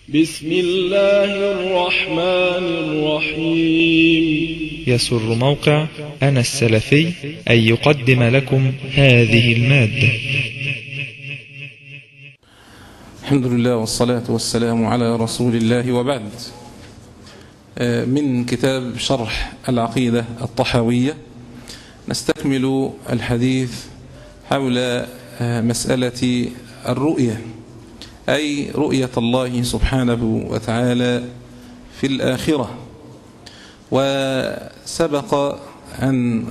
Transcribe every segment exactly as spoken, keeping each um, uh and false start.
بسم الله الرحمن الرحيم. يسر موقع أنا السلفي أن يقدم لكم هذه المادة. الحمد لله والصلاة والسلام على رسول الله، وبعد. من كتاب شرح العقيدة الطحاوية نستكمل الحديث حول مسألة الرؤية، أي رؤية الله سبحانه وتعالى في الآخرة. وسبق أن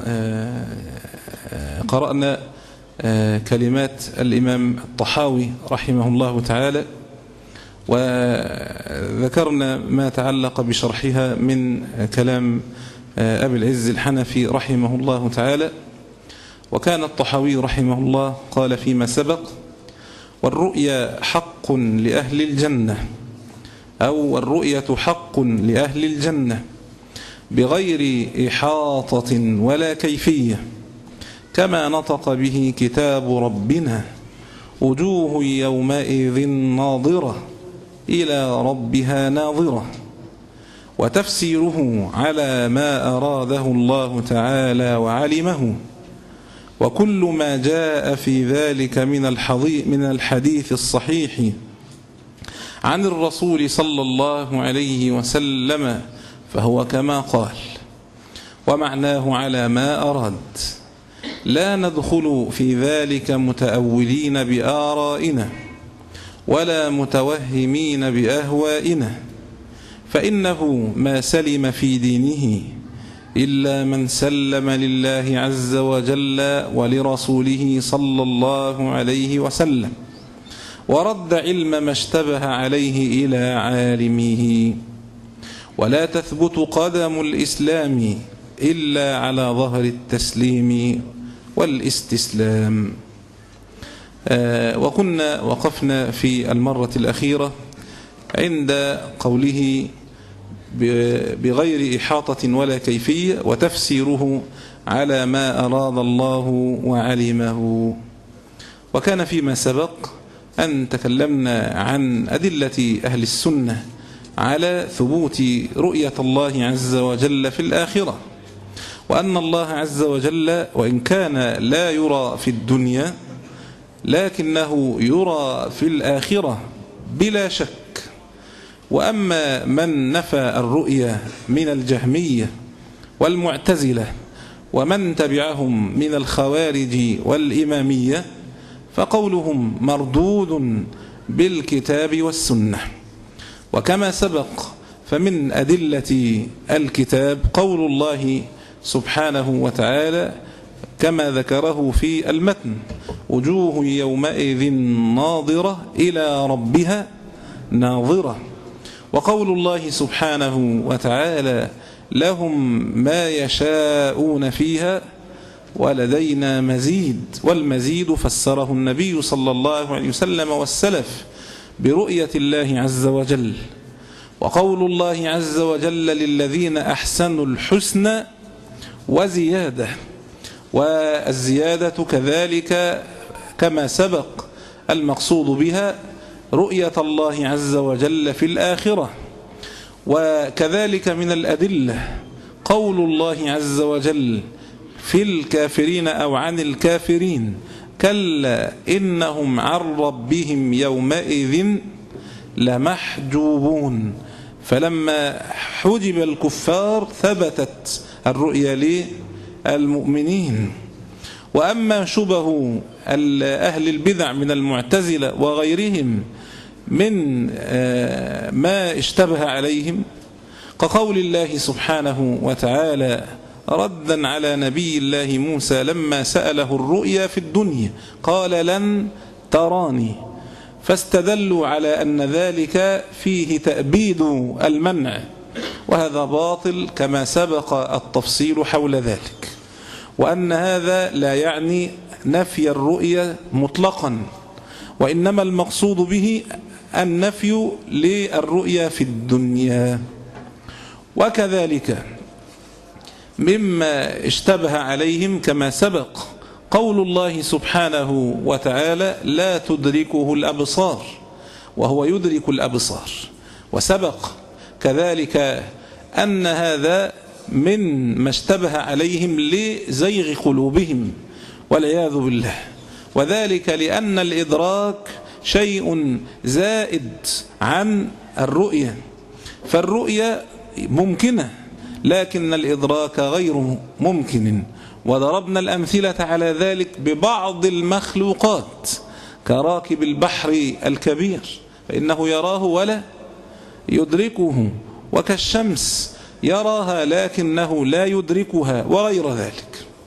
قرأنا كلمات الإمام الطحاوي رحمه الله تعالى، وذكرنا ما تعلق بشرحها من كلام أبي العز الحنفي رحمه الله تعالى. وكان الطحاوي رحمه الله قال فيما سبق: والرؤيا حق لأهل الجنة، أو الرؤية حق لأهل الجنة بغير إحاطة ولا كيفية، كما نطق به كتاب ربنا: وجوه يومئذ ناظرة إلى ربها ناظرة. وتفسيره على ما أراده الله تعالى وعلمه، وكل ما جاء في ذلك من الحديث الصحيح عن الرسول صلى الله عليه وسلم فهو كما قال، ومعناه على ما أراد. لا ندخل في ذلك متأولين بآرائنا ولا متوهمين بأهوائنا، فإنه ما سلم في دينه إلا من سلم لله عز وجل ولرسوله صلى الله عليه وسلم، ورد علم ما اشتبه عليه إلى عالمه. ولا تثبت قدم الإسلام إلا على ظهر التسليم والاستسلام. آه وكنا وقفنا في المرة الأخيرة عند قوله بغير إحاطة ولا كيفية، وتفسيره على ما أراد الله وعلمه. وكان فيما سبق أن تكلمنا عن أدلة أهل السنة على ثبوت رؤية الله عز وجل في الآخرة، وأن الله عز وجل وإن كان لا يرى في الدنيا لكنه يرى في الآخرة بلا شك. وأما من نفى الرؤية من الجهمية والمعتزلة ومن تبعهم من الخوارج والإمامية فقولهم مردود بالكتاب والسنة. وكما سبق فمن أدلة الكتاب قول الله سبحانه وتعالى كما ذكره في المتن: وجوه يومئذ ناظرة إلى ربها ناظرة. وقول الله سبحانه وتعالى: لهم ما يشاءون فيها ولدينا مزيد. والمزيد فسره النبي صلى الله عليه وسلم والسلف برؤية الله عز وجل. وقول الله عز وجل: للذين أحسنوا الحسنى وزيادة. والزيادة كذلك كما سبق المقصود بها رؤية الله عز وجل في الآخرة. وكذلك من الأدلة قول الله عز وجل في الكافرين أو عن الكافرين: كلا إنهم عن ربهم يومئذ لمحجوبون. فلما حجب الكفار ثبتت الرؤيا للمؤمنين. وأما شبه أهل البدع من المعتزلة وغيرهم من ما اشتبه عليهم كقول الله سبحانه وتعالى ردا على نبي الله موسى لما سأله الرؤيا في الدنيا قال: لن تراني. فاستدلوا على أن ذلك فيه تأبيد المنع، وهذا باطل كما سبق التفصيل حول ذلك. وأن هذا لا يعني نفي الرؤية مطلقا، وإنما المقصود به النفي للرؤية في الدنيا. وكذلك مما اشتبه عليهم كما سبق قول الله سبحانه وتعالى: لا تدركه الأبصار وهو يدرك الأبصار. وسبق كذلك أن هذا من ما اشتبه عليهم لزيغ قلوبهم والعياذ بالله، وذلك لأن الإدراك شيء زائد عن الرؤية، فالرؤية ممكنة لكن الإدراك غير ممكن. وضربنا الأمثلة على ذلك ببعض المخلوقات كراكب البحر الكبير فإنه يراه ولا يدركه، وكالشمس يراها لكنه لا يدركها، وغير ذلك.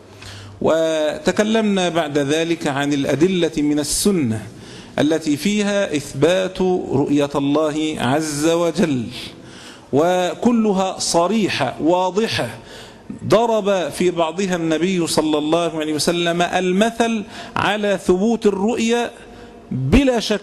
وتكلمنا بعد ذلك عن الأدلة من السنة التي فيها إثبات رؤية الله عز وجل، وكلها صريحة واضحة. ضرب في بعضها النبي صلى الله عليه وسلم المثل على ثبوت الرؤية بلا شك،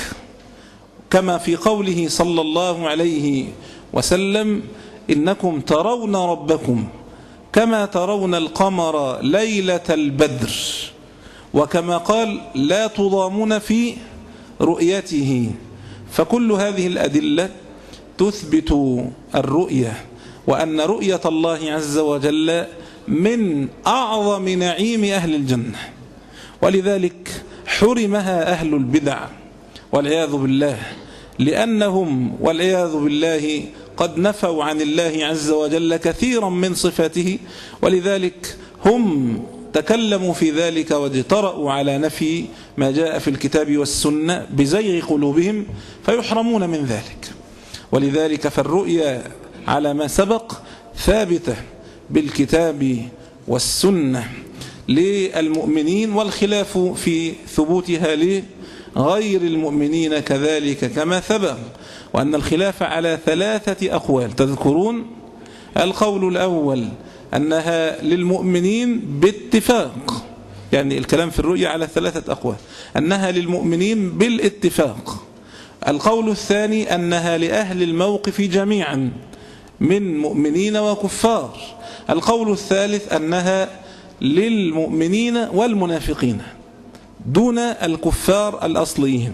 كما في قوله صلى الله عليه وسلم: إنكم ترون ربكم كما ترون القمر ليلة البدر، وكما قال: لا تضامون في رؤيته. فكل هذه الأدلة تثبت الرؤية، وأن رؤية الله عز وجل من أعظم نعيم أهل الجنة، ولذلك حرمها أهل البدع والعياذ بالله، لأنهم والعياذ بالله قد نفوا عن الله عز وجل كثيرا من صفاته، ولذلك هم تكلموا في ذلك واجترأوا على نفي ما جاء في الكتاب والسنة بزيغ قلوبهم فيحرمون من ذلك. ولذلك فالرؤيا على ما سبق ثابتة بالكتاب والسنة للمؤمنين، والخلاف في ثبوتها لغير المؤمنين كذلك كما ثبت، وأن الخلاف على ثلاثة أقوال. تذكرون القول الأول أنها للمؤمنين باتفاق، يعني الكلام في الرؤيا على ثلاثة أقوال، أنها للمؤمنين بالاتفاق. القول الثاني أنها لأهل الموقف جميعا من مؤمنين وكفار. القول الثالث أنها للمؤمنين والمنافقين دون الكفار الأصليين.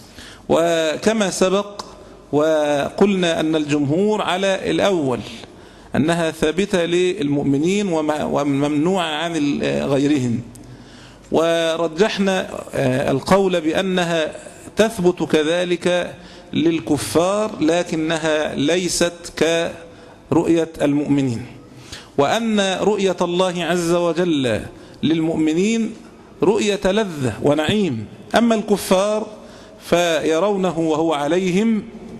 وكما سبق وقلنا أن الجمهور على الأول أنها ثابتة للمؤمنين وممنوعة عن غيرهم، ورجحنا القول بأنها تثبت كذلك للكفار لكنها ليست كرؤية المؤمنين، وأن رؤية الله عز وجل للمؤمنين رؤية لذة ونعيم، أما الكفار فيرونه وهو عليهم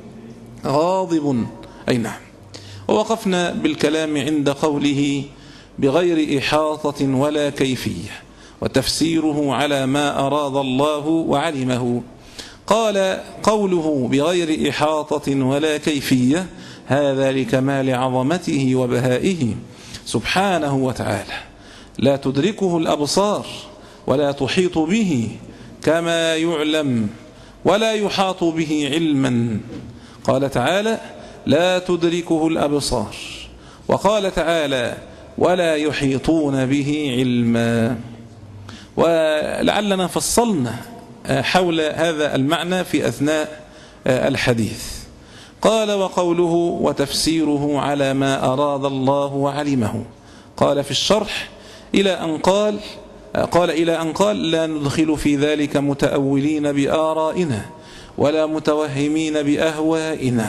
غاضب. أي نعم. ووقفنا بالكلام عند قوله بغير إحاطة ولا كيفية، وتفسيره على ما أراد الله وعلمه. قال: قوله بغير إحاطة ولا كيفية هذا لكمال عظمته وبهائه سبحانه وتعالى، لا تدركه الأبصار ولا تحيط به كما يعلم ولا يحاط به علما. قال تعالى: لا تدركه الأبصار، وقال تعالى: ولا يحيطون به علما. ولعلنا فصلنا حول هذا المعنى في أثناء الحديث. قال: وقوله وتفسيره على ما أراد الله وعلمه. قال في الشرح إلى أن قال قال إلى أن قال: لا ندخل في ذلك متأولين بآرائنا ولا متوهمين بأهوائنا.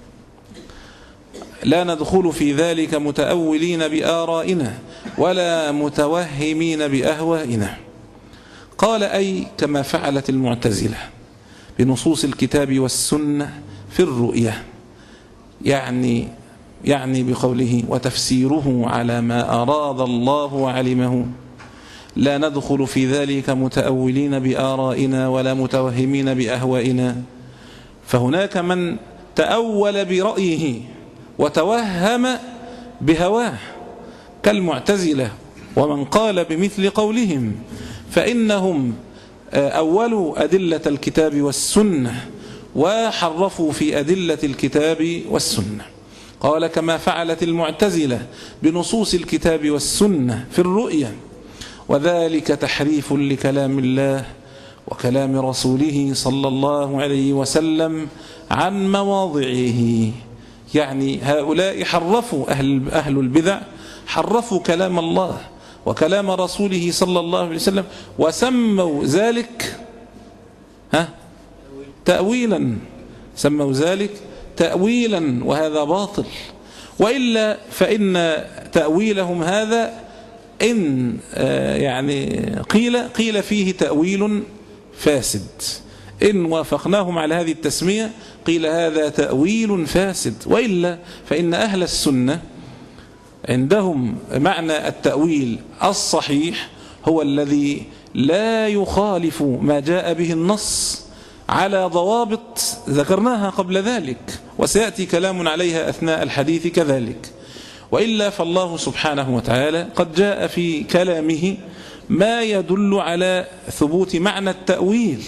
لا ندخل في ذلك متأولين بآرائنا ولا متوهمين بأهوائنا. قال: أي كما فعلت المعتزلة بنصوص الكتاب والسنة في الرؤية، يعني يعني بقوله وتفسيره على ما أراد الله وعلمه، لا ندخل في ذلك متأولين بآرائنا ولا متوهمين بأهوائنا. فهناك من تأول برأيه وتوهم بهواه كالمعتزلة ومن قال بمثل قولهم، فإنهم أولوا أدلة الكتاب والسنة وحرفوا في أدلة الكتاب والسنة. قال: كما فعلت المعتزلة بنصوص الكتاب والسنة في الرؤيا، وذلك تحريف لكلام الله وكلام رسوله صلى الله عليه وسلم عن مواضعه. يعني هؤلاء حرفوا أهل, أهل البدع حرفوا كلام الله وكلام رسوله صلى الله عليه وسلم وسموا ذلك ها تأويلا، سموا ذلك تأويلا، وهذا باطل. وإلا فإن تأويلهم هذا إن يعني قيل قيل فيه تأويل فاسد، إن وافقناهم على هذه التسمية قيل هذا تأويل فاسد. وإلا فإن أهل السنة عندهم معنى التأويل الصحيح هو الذي لا يخالف ما جاء به النص على ضوابط ذكرناها قبل ذلك، وسيأتي كلام عليها أثناء الحديث كذلك. وإلا فالله سبحانه وتعالى قد جاء في كلامه ما يدل على ثبوت معنى التأويل،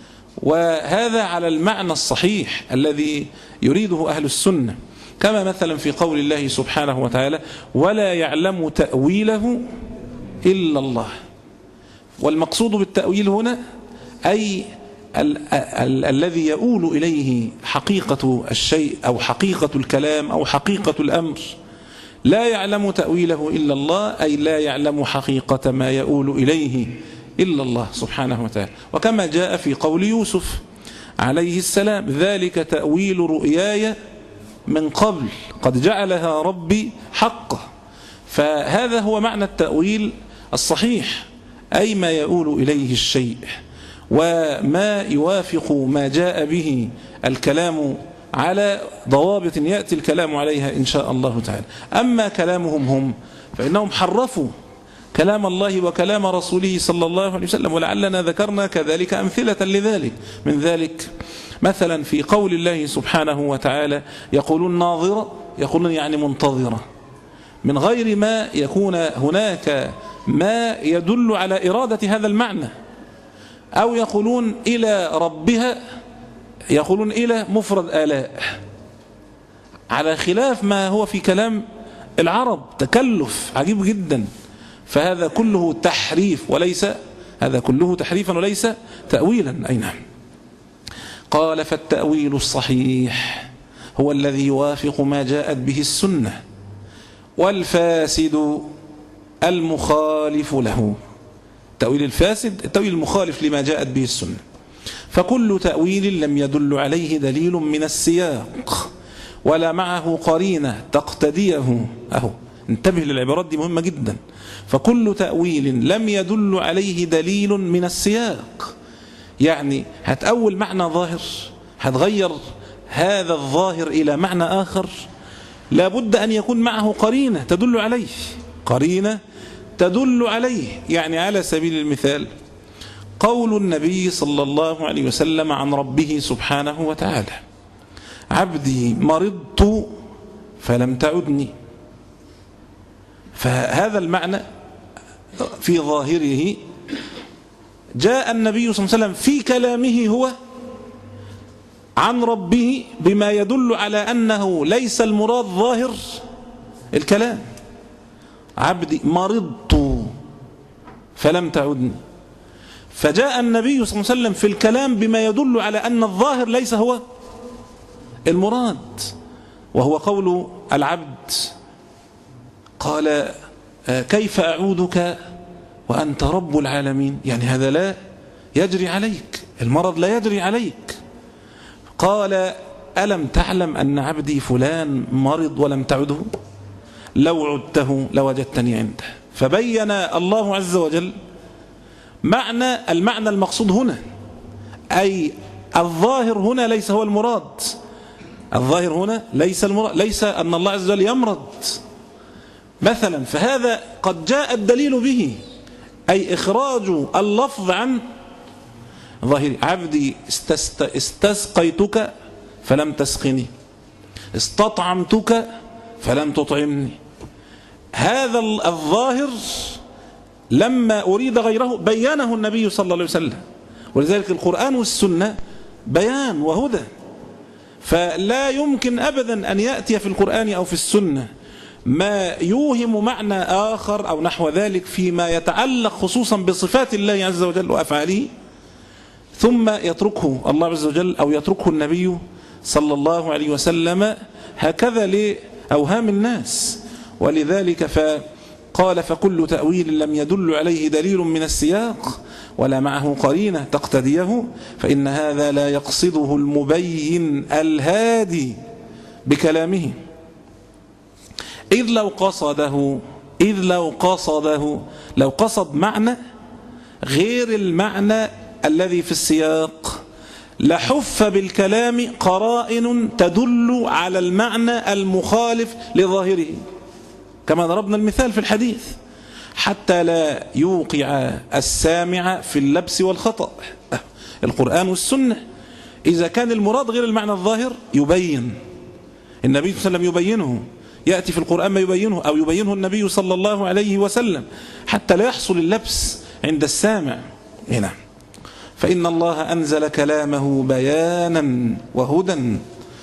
وهذا على المعنى الصحيح الذي يريده أهل السنة، كما مثلا في قول الله سبحانه وتعالى ولا يعلم تأويله إلا الله. والمقصود بالتأويل هنا أي ال ال الذي يؤول إليه حقيقة الشيء أو حقيقة الكلام أو حقيقة الأمر. لا يعلم تأويله إلا الله أي لا يعلم حقيقة ما يؤول إليه إلا الله سبحانه وتعالى. وكما جاء في قول يوسف عليه السلام ذلك تأويل رؤياي من قبل قد جعلها ربي حقا. فهذا هو معنى التأويل الصحيح، أي ما يؤول إليه الشيء وما يوافق ما جاء به الكلام على ضوابط يأتي الكلام عليها إن شاء الله تعالى. أما كلامهم هم فإنهم حرفوا كلام الله وكلام رسوله صلى الله عليه وسلم، ولعلنا ذكرنا كذلك أمثلة لذلك. من ذلك مثلا في قول الله سبحانه وتعالى يقولون ناظرة، يقولون يعني منتظرة، من غير ما يكون هناك ما يدل على إرادة هذا المعنى. أو يقولون إلى ربها، يقولون إلى مفرد آلاء، على خلاف ما هو في كلام العرب، تكلف عجيب جدا. فهذا كله تحريف وليس هذا كله تحريفا وليس تأويلا. أي نعم. قال فالتأويل الصحيح هو الذي يوافق ما جاءت به السنة، والفاسد المخالف له. التأويل الفاسد التأويل المخالف لما جاءت به السنة. فكل تأويل لم يدل عليه دليل من السياق ولا معه قرينة تقتديه. أهو انتبه للعبارات دي مهمة جدا. فكل تأويل لم يدل عليه دليل من السياق، يعني هتأول معنى ظاهر، هتغير هذا الظاهر إلى معنى آخر، لابد أن يكون معه قرينة تدل عليه، قرينة تدل عليه. يعني على سبيل المثال قول النبي صلى الله عليه وسلم عن ربه سبحانه وتعالى عبدي مرضت فلم تعدني. فهذا المعنى في ظاهره جاء النبي صلى الله عليه وسلم في كلامه هو عن ربه بما يدل على أنه ليس المراد ظاهر الكلام. عبدي مرضت فلم تعدني، فجاء النبي صلى الله عليه وسلم في الكلام بما يدل على أن الظاهر ليس هو المراد، وهو قول العبد قال كيف أعودك وأنت رب العالمين. يعني هذا لا يجري عليك، المرض لا يجري عليك. قال ألم تعلم أن عبدي فلان مرض ولم تعده، لو عدته لوجدتني عنده. فبين الله عز وجل معنى المعنى المقصود هنا، أي الظاهر هنا ليس هو المراد. الظاهر هنا ليس المراد، ليس أن الله عز وجل يمرض مثلا. فهذا قد جاء الدليل به، أي إخراج اللفظ عن ظاهر. عبدي استست استسقيتك فلم تسقني، استطعمتك فلم تطعمني. هذا الظاهر لما أريد غيره بيانه النبي صلى الله عليه وسلم. ولذلك القرآن والسنة بيان وهدى، فلا يمكن أبدا أن يأتي في القرآن أو في السنة ما يوهم معنى آخر أو نحو ذلك فيما يتعلق خصوصا بصفات الله عز وجل وأفعاله، ثم يتركه الله عز وجل أو يتركه النبي صلى الله عليه وسلم هكذا لأوهام الناس. ولذلك فقال فكل تأويل لم يدل عليه دليل من السياق ولا معه قرينة تقتديه فإن هذا لا يقصده المبين الهادي بكلامه، إذ لو قصده إذ لو قصده لو قصد معنى غير المعنى الذي في السياق لحف بالكلام قرائن تدل على المعنى المخالف لظاهره، كما ضربنا المثال في الحديث، حتى لا يوقع السامع في اللبس والخطأ. القرآن والسنة إذا كان المراد غير المعنى الظاهر يبين، النبي صلى الله عليه وسلم يبينه، يأتي في القرآن ما يبينه أو يبينه النبي صلى الله عليه وسلم حتى لا يحصل اللبس عند السامع. هنا فإن الله أنزل كلامه بيانا وهدى،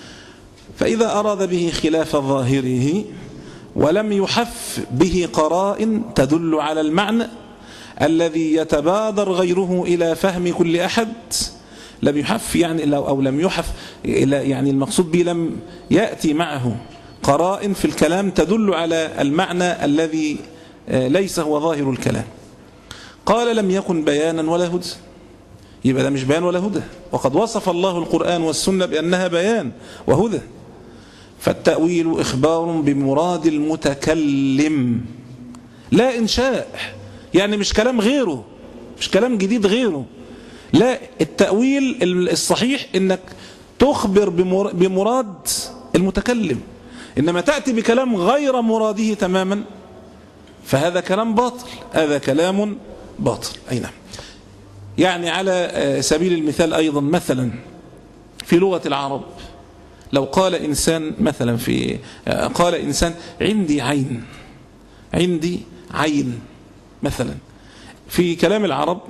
فإذا أراد به خلاف ظاهره ولم يحف به قرائن تدل على المعنى الذي يتبادر غيره إلى فهم كل أحد، لم يحف يعني أو لم يحف يعني المقصود به لم يأتي معه قرائن في الكلام تدل على المعنى الذي ليس هو ظاهر الكلام. قال لم يكن بيانا ولا هدى، يبقى ده مش بيان ولا هدى، وقد وصف الله القرآن والسنة بأنها بيان وهدى. فالتأويل إخبار بمراد المتكلم لا إنشاء، يعني مش كلام غيره، مش كلام جديد غيره، لا، التأويل الصحيح إنك تخبر بمراد المتكلم، إنما تأتي بكلام غير مراده تماما فهذا كلام باطل، هذا كلام باطل. أي نعم. يعني على سبيل المثال أيضا مثلا في لغة العرب لو قال إنسان مثلا في قال إنسان عندي عين، عندي عين مثلا، في كلام العرب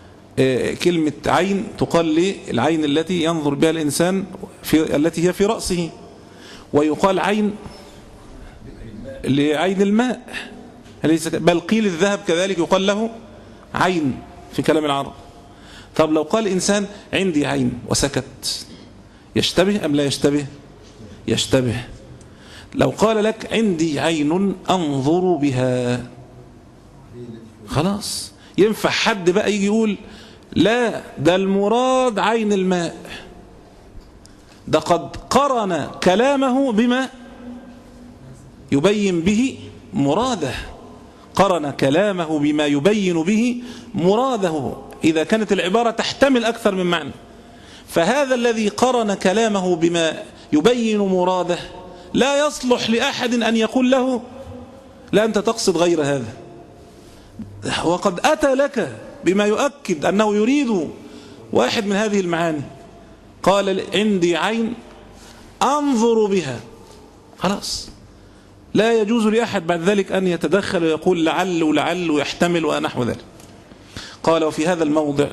كلمة عين تقال للعين التي ينظر بها الإنسان في التي هي في رأسه، ويقال عين لعين الماء، بل قيل الذهب كذلك يقال له عين في كلام العرب. طب لو قال إنسان عندي عين وسكت يشتبه أم لا يشتبه؟ يشتبه. لو قال لك عندي عين أنظر بها خلاص ينفع حد بقى يجي يقول لا ده المراد عين الماء، ده قد قرن كلامه بما يبين به مراده، قرن كلامه بما يبين به مراده إذا كانت العبارة تحتمل أكثر من معنى. فهذا الذي قرن كلامه بما يبين مراده لا يصلح لأحد أن يقول له لا أنت تقصد غير هذا، وقد أتى لك بما يؤكد أنه يريد واحد من هذه المعاني. قال عندي عين أنظر بها، خلاص لا يجوز لأحد بعد ذلك أن يتدخل ويقول لعل ولعل ويحتمل ونحو ذلك. قال وفي هذا الموضع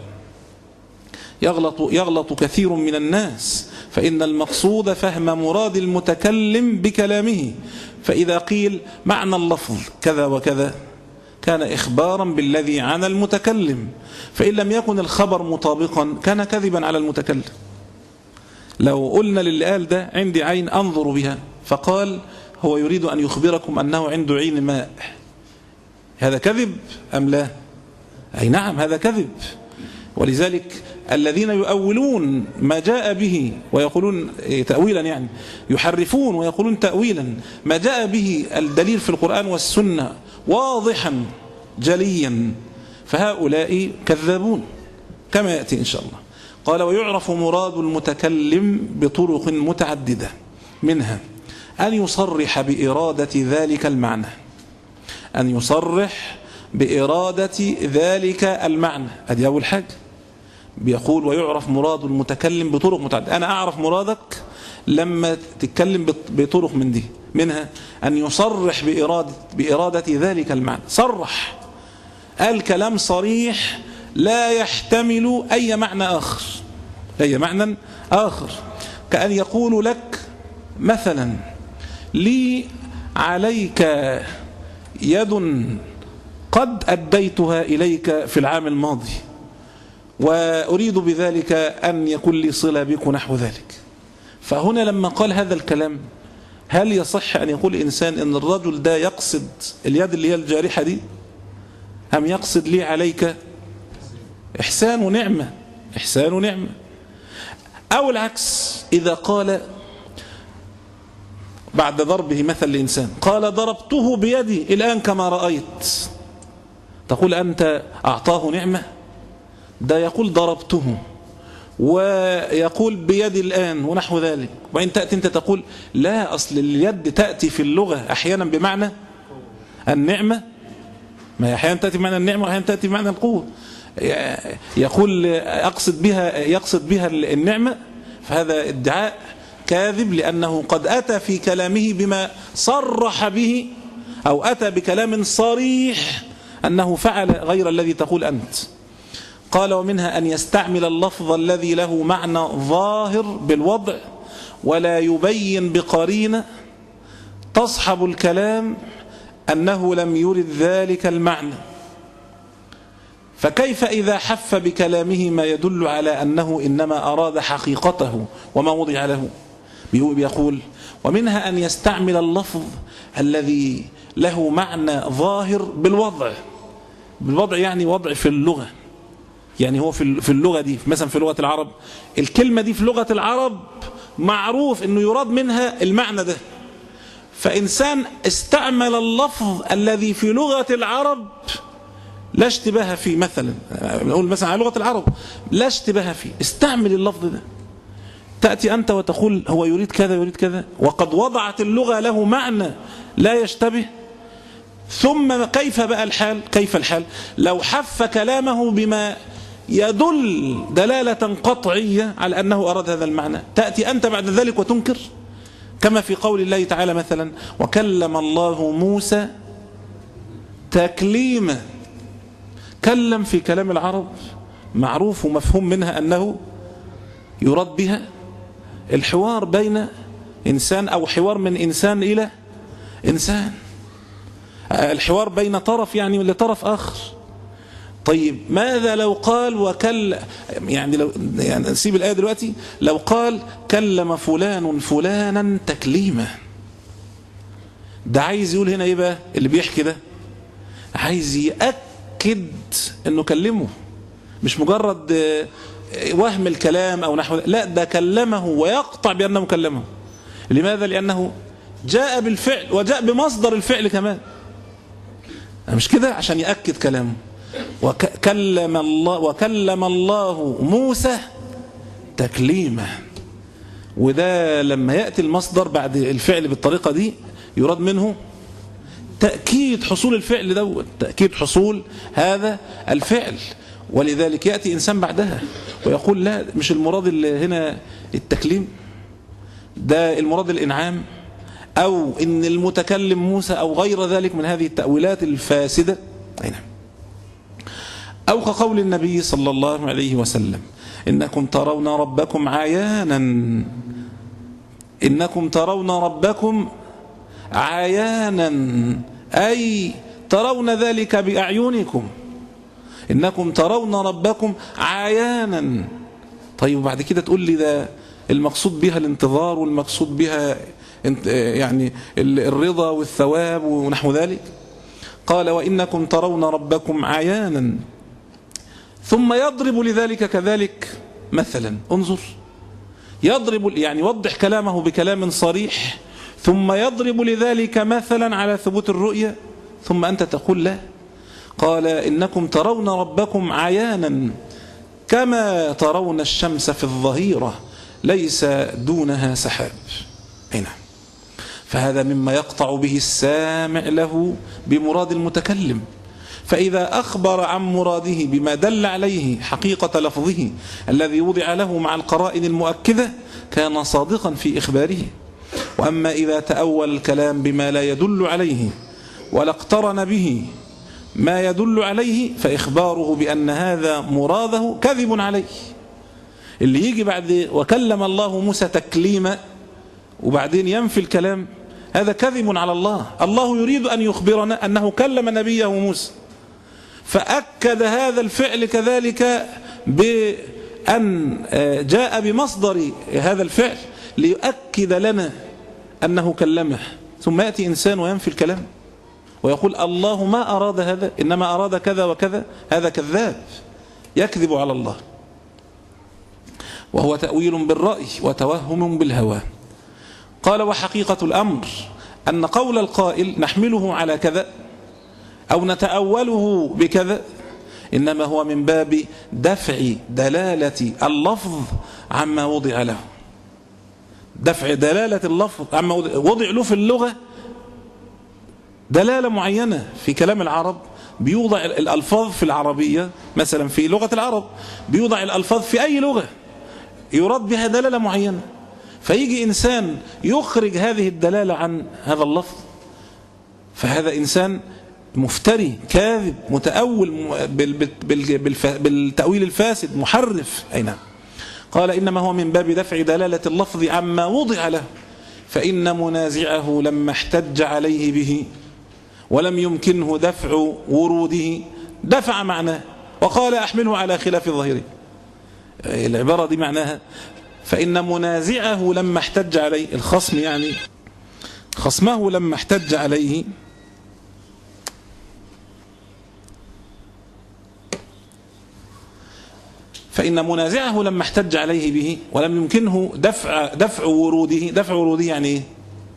يغلط, يغلط كثير من الناس، فإن المقصود فهم مراد المتكلم بكلامه، فإذا قيل معنى اللفظ كذا وكذا كان إخبارا بالذي عن المتكلم، فإن لم يكن الخبر مطابقا كان كذبا على المتكلم. لو قلنا للي قال ده عندي عين أنظر بها فقال هو يريد أن يخبركم أنه عنده عين ماء، هذا كذب أم لا؟ أي نعم هذا كذب. ولذلك الذين يؤولون ما جاء به ويقولون تأويلا، يعني يحرفون ويقولون تأويلا ما جاء به الدليل في القرآن والسنة واضحا جليا، فهؤلاء كذابون كما يأتي إن شاء الله. قال ويعرف مراد المتكلم بطرق متعددة، منها أن يصرح بإرادة ذلك المعنى، أن يصرح بإرادة ذلك المعنى، هذه أول حاجة. بيقول ويعرف مراد المتكلم بطرق متعددة، أنا أعرف مرادك لما تتكلم بطرق من دي، منها أن يصرح بإرادة, بإرادة ذلك المعنى، صرح، قال كلام صريح لا يحتمل أي معنى آخر، أي معنى آخر، كأن يقول لك مثلا لي عليك يد قد أديتها إليك في العام الماضي، وأريد بذلك أن يكون لي صلة بك نحو ذلك. فهنا لما قال هذا الكلام، هل يصح أن يقول إنسان إن الرجل ده يقصد اليد اللي هي الجارحة دي، أم يقصد لي عليك إحسان ونعمة، إحسان ونعمة؟ أو العكس، إذا قال بعد ضربه مثل لإنسان قال ضربته بيدي الآن كما رأيت، تقول أنت أعطاه نعمة؟ ده يقول ضربته ويقول بيدي الآن ونحو ذلك، وإن تأتي أنت تقول لا، أصل اليد تأتي في اللغة أحيانا بمعنى النعمة، ما هي أحيانا تأتي بمعنى النعمة وأحيانا تأتي بمعنى القوة. يقول أقصد بها يقصد بها النعمة، فهذا ادعاء كاذب، لأنه قد أتى في كلامه بما صرح به، أو أتى بكلام صريح أنه فعل غير الذي تقول أنت. قال ومنها أن يستعمل اللفظ الذي له معنى ظاهر بالوضع ولا يبين بقرينة تصحب الكلام أنه لم يرد ذلك المعنى. فكيف إذا حف بكلامه ما يدل على أنه إنما أراد حقيقته وما وضع له؟ بيقول ومنها أن يستعمل اللفظ الذي له معنى ظاهر بالوضع، بالوضع يعني وضع في اللغة، يعني هو في اللغة دي مثلا في لغة العرب، الكلمة دي في لغة العرب معروف أنه يراد منها المعنى ده، فإنسان استعمل اللفظ الذي في لغة العرب لا اشتباه فيه، مثلا نقول مثلا على لغة العرب لا اشتباه فيه، استعمل اللفظ ده، تأتي أنت وتقول هو يريد كذا يريد كذا، وقد وضعت اللغة له معنى لا يشتبه. ثم كيف بقى الحال؟ كيف الحال لو حف كلامه بما يدل دلالة قطعية على أنه أراد هذا المعنى؟ تأتي أنت بعد ذلك وتنكر، كما في قول الله تعالى مثلا وكلم الله موسى تكليما. كلم في كلام العرب معروف ومفهوم منها أنه يراد بها الحوار بين إنسان، أو حوار من إنسان إلى إنسان، الحوار بين طرف يعني لطرف آخر. طيب ماذا لو قال وكل يعني لو يعني نسيب الآية دلوقتي، لو قال كلم فلان فلانا تكليما، ده عايز يقول هنا إيه بقى اللي بيحكي ده؟ عايز يأكد أنه كلمه، مش مجرد وهم الكلام أو نحو، لا ده كلمه ويقطع بأنه كلمه. لماذا؟ لأنه جاء بالفعل وجاء بمصدر الفعل كمان، مش كده؟ عشان يأكد كلامه. وكلم الله وكلم الله موسى تكليما، وده لما يأتي المصدر بعد الفعل بالطريقة دي يراد منه تأكيد حصول الفعل دوت، تأكيد حصول هذا الفعل. ولذلك يأتي إنسان بعدها ويقول لا مش المراد اللي هنا التكليم، ده المراد الإنعام، أو إن المتكلم موسى، أو غير ذلك من هذه التأويلات الفاسدة. أي نعم. أو كقول النبي صلى الله عليه وسلم إنكم ترون ربكم عيانا، إنكم ترون ربكم عيانا أي ترون ذلك بأعينكم، إنكم ترون ربكم عيانا. طيب وبعد كده تقول لي ده المقصود بها الانتظار والمقصود بها يعني الرضا والثواب ونحو ذلك. قال وإنكم ترون ربكم عيانا، ثم يضرب لذلك كذلك مثلا. انظر، يضرب يعني يوضح كلامه بكلام صريح، ثم يضرب لذلك مثلا على ثبوت الرؤية، ثم أنت تقول لا. قال إنكم ترون ربكم عيانا كما ترون الشمس في الظهيرة ليس دونها سحاب. هنا فهذا مما يقطع به السامع له بمراد المتكلم. فإذا أخبر عن مراده بما دل عليه حقيقة لفظه الذي وضع له مع القرائن المؤكدة كان صادقا في إخباره. وأما إذا تأول الكلام بما لا يدل عليه ولا اقترن به ما يدل عليه فإخباره بأن هذا مراده كذب عليه. اللي يجي بعد وكلم الله موسى تكليما وبعدين ينفي الكلام، هذا كذب على الله. الله يريد أن يخبرنا أنه كلم نبيه موسى، فأكد هذا الفعل كذلك بأن جاء بمصدر هذا الفعل ليؤكد لنا أنه كلمه، ثم يأتي إنسان وينفي الكلام ويقول الله ما أراد هذا، إنما أراد كذا وكذا. هذا كذاب يكذب على الله، وهو تأويل بالرأي وتوهم بالهوى. قال وحقيقة الأمر أن قول القائل نحمله على كذا أو نتأوله بكذا إنما هو من باب دفع دلالة اللفظ عما وضع له. دفع دلالة اللفظ عما وضع له في اللغة دلالة معينة. في كلام العرب بيوضع الألفاظ في العربية، مثلا في لغة العرب بيوضع الألفاظ في أي لغة يراد بها دلالة معينة، فيجي إنسان يخرج هذه الدلالة عن هذا اللفظ، فهذا إنسان مفتري كاذب متأول بالتأويل الفاسد محرف. أي نعم. قال إنما هو من باب دفع دلالة اللفظ عما وضع له، فإن منازعه لما احتج عليه به ولم يمكنه دفع وروده دفع معناه وقال أحمله على خلاف ظاهره. العبارة دي معناها فإن منازعه لما احتج عليه، الخصم يعني خصمه لما احتج عليه فإن منازعه لما احتج عليه به ولم يمكنه دفع دفع وروده. دفع وروده يعني ايه؟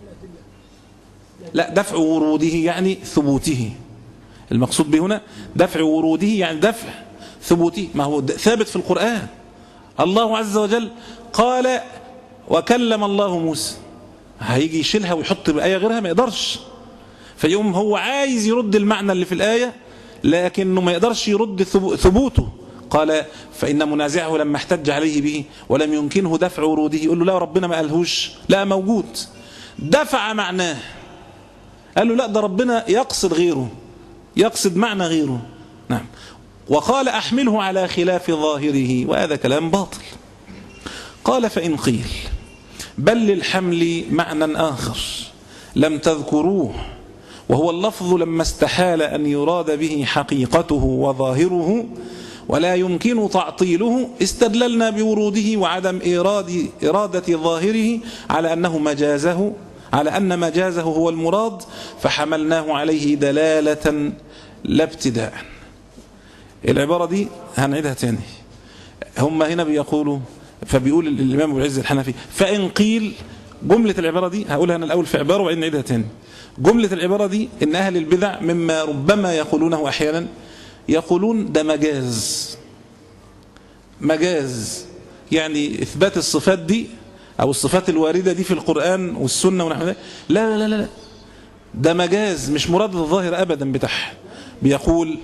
لا، دفع وروده يعني ثبوته. المقصود به هنا دفع وروده يعني دفع ثبوته، ما هو ثابت في القرآن. الله عز وجل قال وكلم الله موسى، هيجي يشيلها ويحط بآية غيرها ما يقدرش، فيقوم هو عايز يرد المعنى اللي في الآية لكنه ما يقدرش يرد ثبوته. قال فإن منازعه لما احتج عليه به ولم يمكنه دفع وروده، يقول له لا ربنا ما قالهوش، لا موجود. دفع معناه، قال له لا ده ربنا يقصد غيره، يقصد معنى غيره. نعم. وقال أحمله على خلاف ظاهره، وهذا كلام باطل. قال فإن قيل بل للحمل معنى آخر لم تذكروه وهو اللفظ لما استحال أن يراد به حقيقته وظاهره ولا يمكن تعطيله استدللنا بوروده وعدم إرادة, إرادة ظاهره على أنه مجازه على أن مجازه هو المراد فحملناه عليه دلالة لا ابتداء. العبارة دي هنعيدها تاني. هم هنا بيقولوا، فبيقول الإمام أبو العز الحنفي فإن قيل، جملة العبارة دي هقولها أنا الأول في عبارة وبعدين نعيدها تاني. جملة العبارة دي إن أهل البدع مما ربما يقولونه أحيانا يقولون ده مجاز. مجاز يعني إثبات الصفات دي أو الصفات الواردة دي في القرآن والسنة ونحو ذلك، لا لا لا لا ده مجاز مش مراد الظاهر أبدا بتاعها. بيقول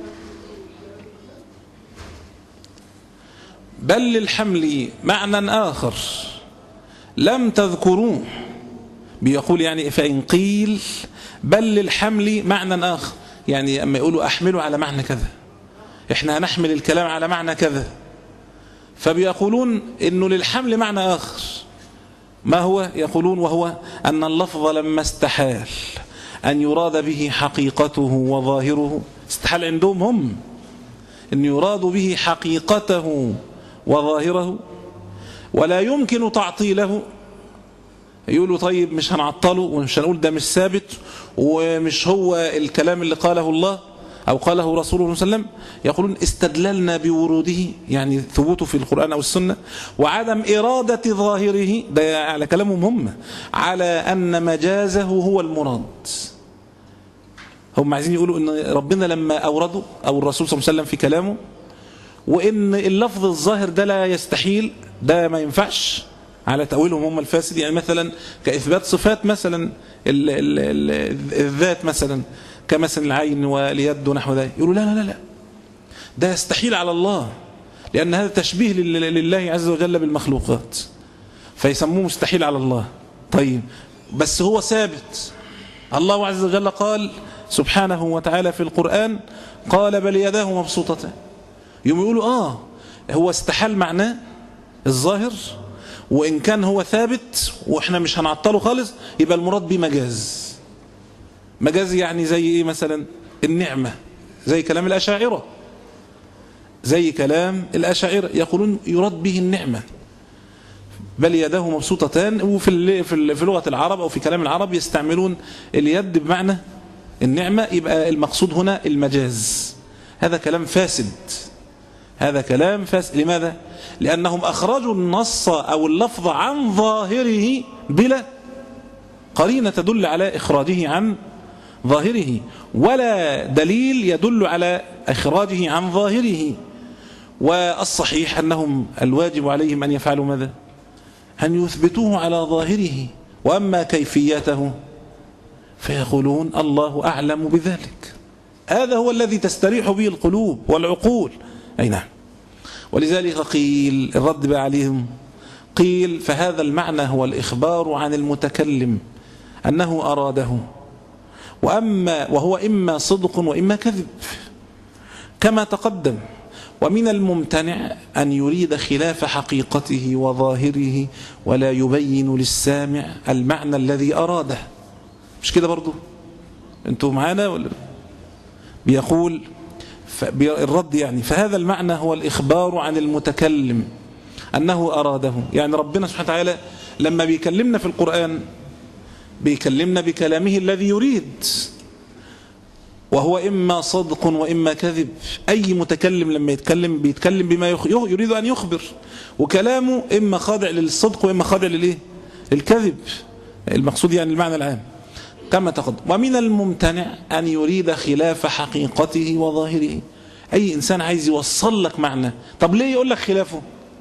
بل للحمل معنى آخر لم تذكروه. بيقول يعني فإن قيل بل للحمل معنى آخر، يعني أما يقولوا أحمله على معنى كذا، إحنا هنحمل الكلام على معنى كذا، فبيقولون إنه للحمل معنى آخر. ما هو؟ يقولون وهو أن اللفظ لما استحال أن يراد به حقيقته وظاهره، استحال عندهم هم أن يراد به حقيقته وظاهره ولا يمكن تعطيله. يقولوا طيب مش هنعطله ومش هنقول ده مش ثابت ومش هو الكلام اللي قاله الله أو قاله رسوله صلى الله عليه وسلم. يقولون استدللنا بوروده يعني ثبوته في القرآن أو السنة وعدم إرادة ظاهره، ده على كلامهم هم، على أن مجازه هو المراد. هم عايزين يقولوا أن ربنا لما أورده أو الرسول صلى الله عليه وسلم في كلامه وإن اللفظ الظاهر ده لا يستحيل، ده ما ينفعش على تأويلهم هم الفاسد. يعني مثلا كإثبات صفات مثلا ال ال ال الذات مثلا كمثل العين واليد ونحو ذلك، يقولوا لا لا لا ده يستحيل على الله لأن هذا تشبيه لله عز وجل بالمخلوقات فيسموه مستحيل على الله. طيب بس هو ثابت. الله عز وجل قال سبحانه وتعالى في القرآن قال بل يداه مبسوطتان. يوم يقولوا آه هو استحال معناه الظاهر وإن كان هو ثابت وإحنا مش هنعطله خالص يبقى المراد به مجاز. مجاز يعني زي إيه مثلا؟ النعمة، زي كلام الأشاعرة. زي كلام الأشاعرة يقولون يراد به النعمة، بل يداه مبسوطتان. وفي في لغة العرب أو في كلام العرب يستعملون اليد بمعنى النعمة، يبقى المقصود هنا المجاز. هذا كلام فاسد، هذا كلام فاسد. لماذا؟ لأنهم أخرجوا النص أو اللفظ عن ظاهره بلا قرينة تدل على إخراجه عن ظاهره، ولا دليل يدل على إخراجه عن ظاهره. والصحيح أنهم الواجب عليهم أن يفعلوا ماذا؟ أن يثبتوه على ظاهره، وأما كيفيته فيقولون الله أعلم بذلك. هذا هو الذي تستريح به القلوب والعقول. أي نعم. ولذلك قيل الرد بقى عليهم، قيل فهذا المعنى هو الإخبار عن المتكلم أنه أراده، وأما وهو إما صدق وإما كذب كما تقدم. ومن الممتنع أن يريد خلاف حقيقته وظاهره ولا يبين للسامع المعنى الذي أراده. مش كده برضو؟ انتوا معانا ولا؟ بيقول الرد يعني فهذا المعنى هو الإخبار عن المتكلم أنه أراده. يعني ربنا سبحانه وتعالى لما بيكلمنا في القرآن بيكلمنا بكلامه الذي يريد، وهو إما صدق وإما كذب. أي متكلم لما يتكلم بيتكلم بما يريد أن يخبر، وكلامه إما خاضع للصدق وإما خاضع للإيه؟ الكذب. المقصود يعني المعنى العام كما تقدم. ومن الممتنع أن يريد خلاف حقيقته وظاهره. أي إنسان عايز يوصل لك معنى، طب ليه يقول لك خلافه؟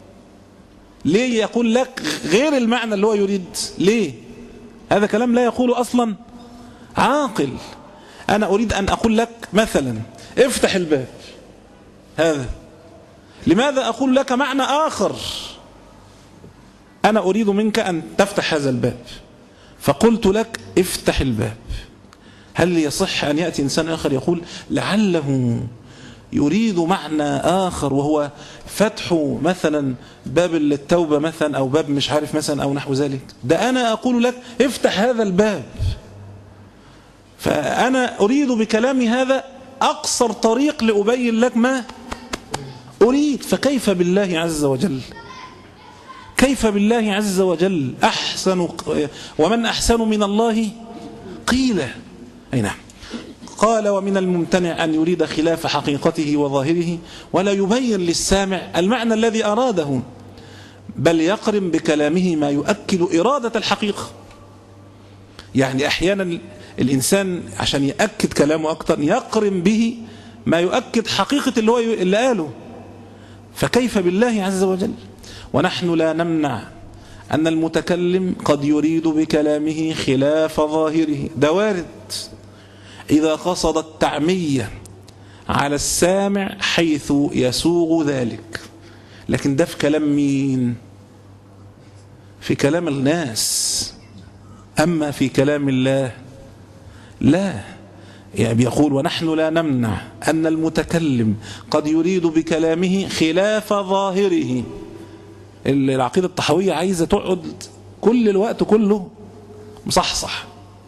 ليه يقول لك غير المعنى اللي هو يريد؟ ليه؟ هذا كلام لا يقوله أصلا عاقل. أنا أريد أن أقول لك مثلا افتح الباب، هذا لماذا أقول لك معنى آخر؟ أنا أريد منك أن تفتح هذا الباب، فقلت لك افتح الباب. هل يصح أن يأتي إنسان آخر يقول لعله يريد معنى آخر وهو فتح مثلا باب التوبة مثلا أو باب مش عارف مثلا أو نحو ذلك؟ ده أنا أقول لك افتح هذا الباب، فأنا أريد بكلامي هذا أقصر طريق لأبين لك ما أريد. فكيف بالله عز وجل؟ كيف بالله عز وجل؟ أحسن ومن أحسن من الله قيلا. أي نعم. قال ومن الممتنع أن يريد خلاف حقيقته وظاهره ولا يبين للسامع المعنى الذي أراده، بل يقرن بكلامه ما يؤكد إرادة الحقيقة. يعني أحيانا الإنسان عشان يأكد كلامه أكتر يقرن به ما يؤكد حقيقة اللي هو اللي قاله. فكيف بالله عز وجل؟ ونحن لا نمنع أن المتكلم قد يريد بكلامه خلاف ظاهره، ده وارد إذا قصد التعمية على السامع حيث يسوغ ذلك. لكن ده في كلام مين؟ في كلام الناس. أما في كلام الله لا. يعني بيقول ونحن لا نمنع أن المتكلم قد يريد بكلامه خلاف ظاهره. العقيدة الطحوية عايزة تقعد كل الوقت كله مصحصح.